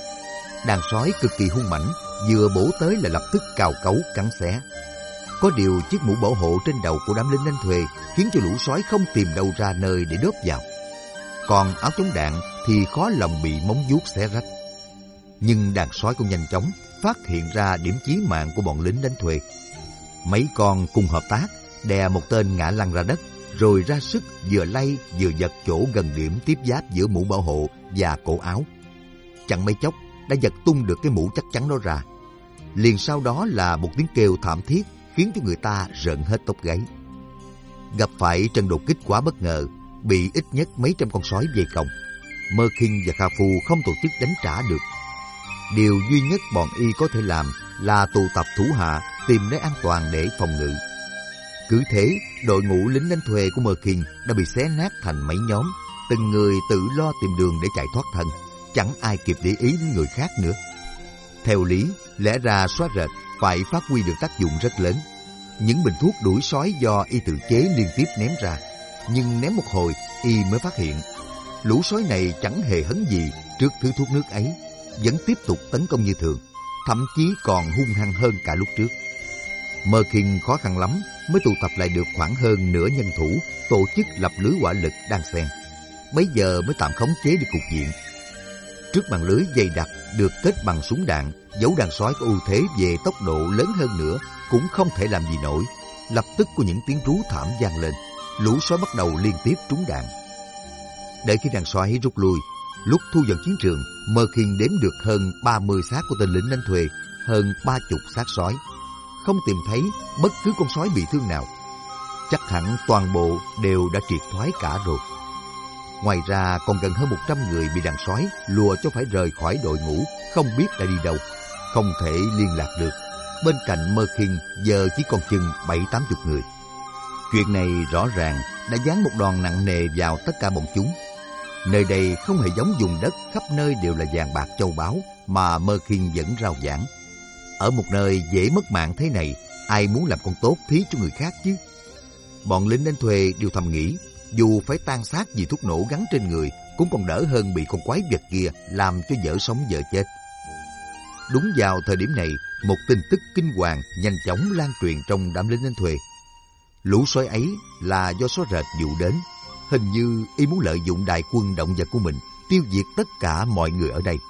Đàn sói cực kỳ hung mãnh, vừa bổ tới là lập tức cào cấu cắn xé. Có điều chiếc mũ bảo hộ trên đầu của đám lính đánh thuê khiến cho lũ sói không tìm đâu ra nơi để đớp vào. Còn áo chống đạn thì khó lòng bị móng vuốt xé rách. Nhưng đàn sói cũng nhanh chóng phát hiện ra điểm chí mạng của bọn lính đánh thuê. Mấy con cùng hợp tác đè một tên ngã lăn ra đất, rồi ra sức vừa lay vừa giật chỗ gần điểm tiếp giáp giữa mũ bảo hộ và cổ áo. Chẳng mấy chốc đã giật tung được cái mũ chắc chắn đó ra. Liền sau đó là một tiếng kêu thảm thiết khiến cho người ta rợn hết tóc gáy. Gặp phải trận đột kích quá bất ngờ, bị ít nhất mấy trăm con sói vây công. Mơ Khiên và Kha Phu không tổ chức đánh trả được. Điều duy nhất bọn y có thể làm là tụ tập thủ hạ tìm nơi an toàn để phòng ngự. Cứ thế, đội ngũ lính đánh thuê của Mơ Khiên đã bị xé nát thành mấy nhóm, từng người tự lo tìm đường để chạy thoát thân, chẳng ai kịp để ý đến người khác nữa. Theo lý, lẽ ra xóa rệt phải phát huy được tác dụng rất lớn. Những bình thuốc đuổi sói do y tự chế liên tiếp ném ra, nhưng ném một hồi y mới phát hiện lũ sói này chẳng hề hấn gì trước thứ thuốc nước ấy, vẫn tiếp tục tấn công như thường, thậm chí còn hung hăng hơn cả lúc trước. Mơ Khiên khó khăn lắm mới tụ tập lại được khoảng hơn nửa nhân thủ, tổ chức lập lưới hỏa lực đan xen. Bấy giờ mới tạm khống chế được cục diện. Trước màn lưới dày đặc được kết bằng súng đạn, dẫu đàn sói có ưu thế về tốc độ lớn hơn nữa cũng không thể làm gì nổi. Lập tức có những tiếng rú thảm vang lên, lũ sói bắt đầu liên tiếp trúng đạn. Đợi khi đàn sói rút lui, lúc thu dọn chiến trường, Mơ Khiên đếm được hơn ba mươi xác của tên lính đánh thuê, hơn ba chục xác sói. Không tìm thấy bất cứ con sói bị thương nào. Chắc hẳn toàn bộ đều đã triệt thoái cả rồi. Ngoài ra còn gần hơn một trăm người bị đàn sói lùa cho phải rời khỏi đội ngũ, không biết đã đi đâu, không thể liên lạc được. Bên cạnh Mơ Khiên giờ chỉ còn chừng bảy tám chục người. Chuyện này rõ ràng đã giáng một đòn nặng nề vào tất cả bọn chúng. Nơi đây không hề giống vùng đất khắp nơi đều là vàng bạc châu báu mà Mơ Khiên vẫn rao giảng. Ở một nơi dễ mất mạng thế này, ai muốn làm con tốt thí cho người khác chứ? Bọn lính đánh thuê đều thầm nghĩ, dù phải tan xác vì thuốc nổ gắn trên người, cũng còn đỡ hơn bị con quái vật kia làm cho dở sống dở chết. Đúng vào thời điểm này, một tin tức kinh hoàng nhanh chóng lan truyền trong đám lính đánh thuê. Lũ sói ấy là do xóa rệt dụ đến. Hình như y muốn lợi dụng đại quân động vật của mình tiêu diệt tất cả mọi người ở đây.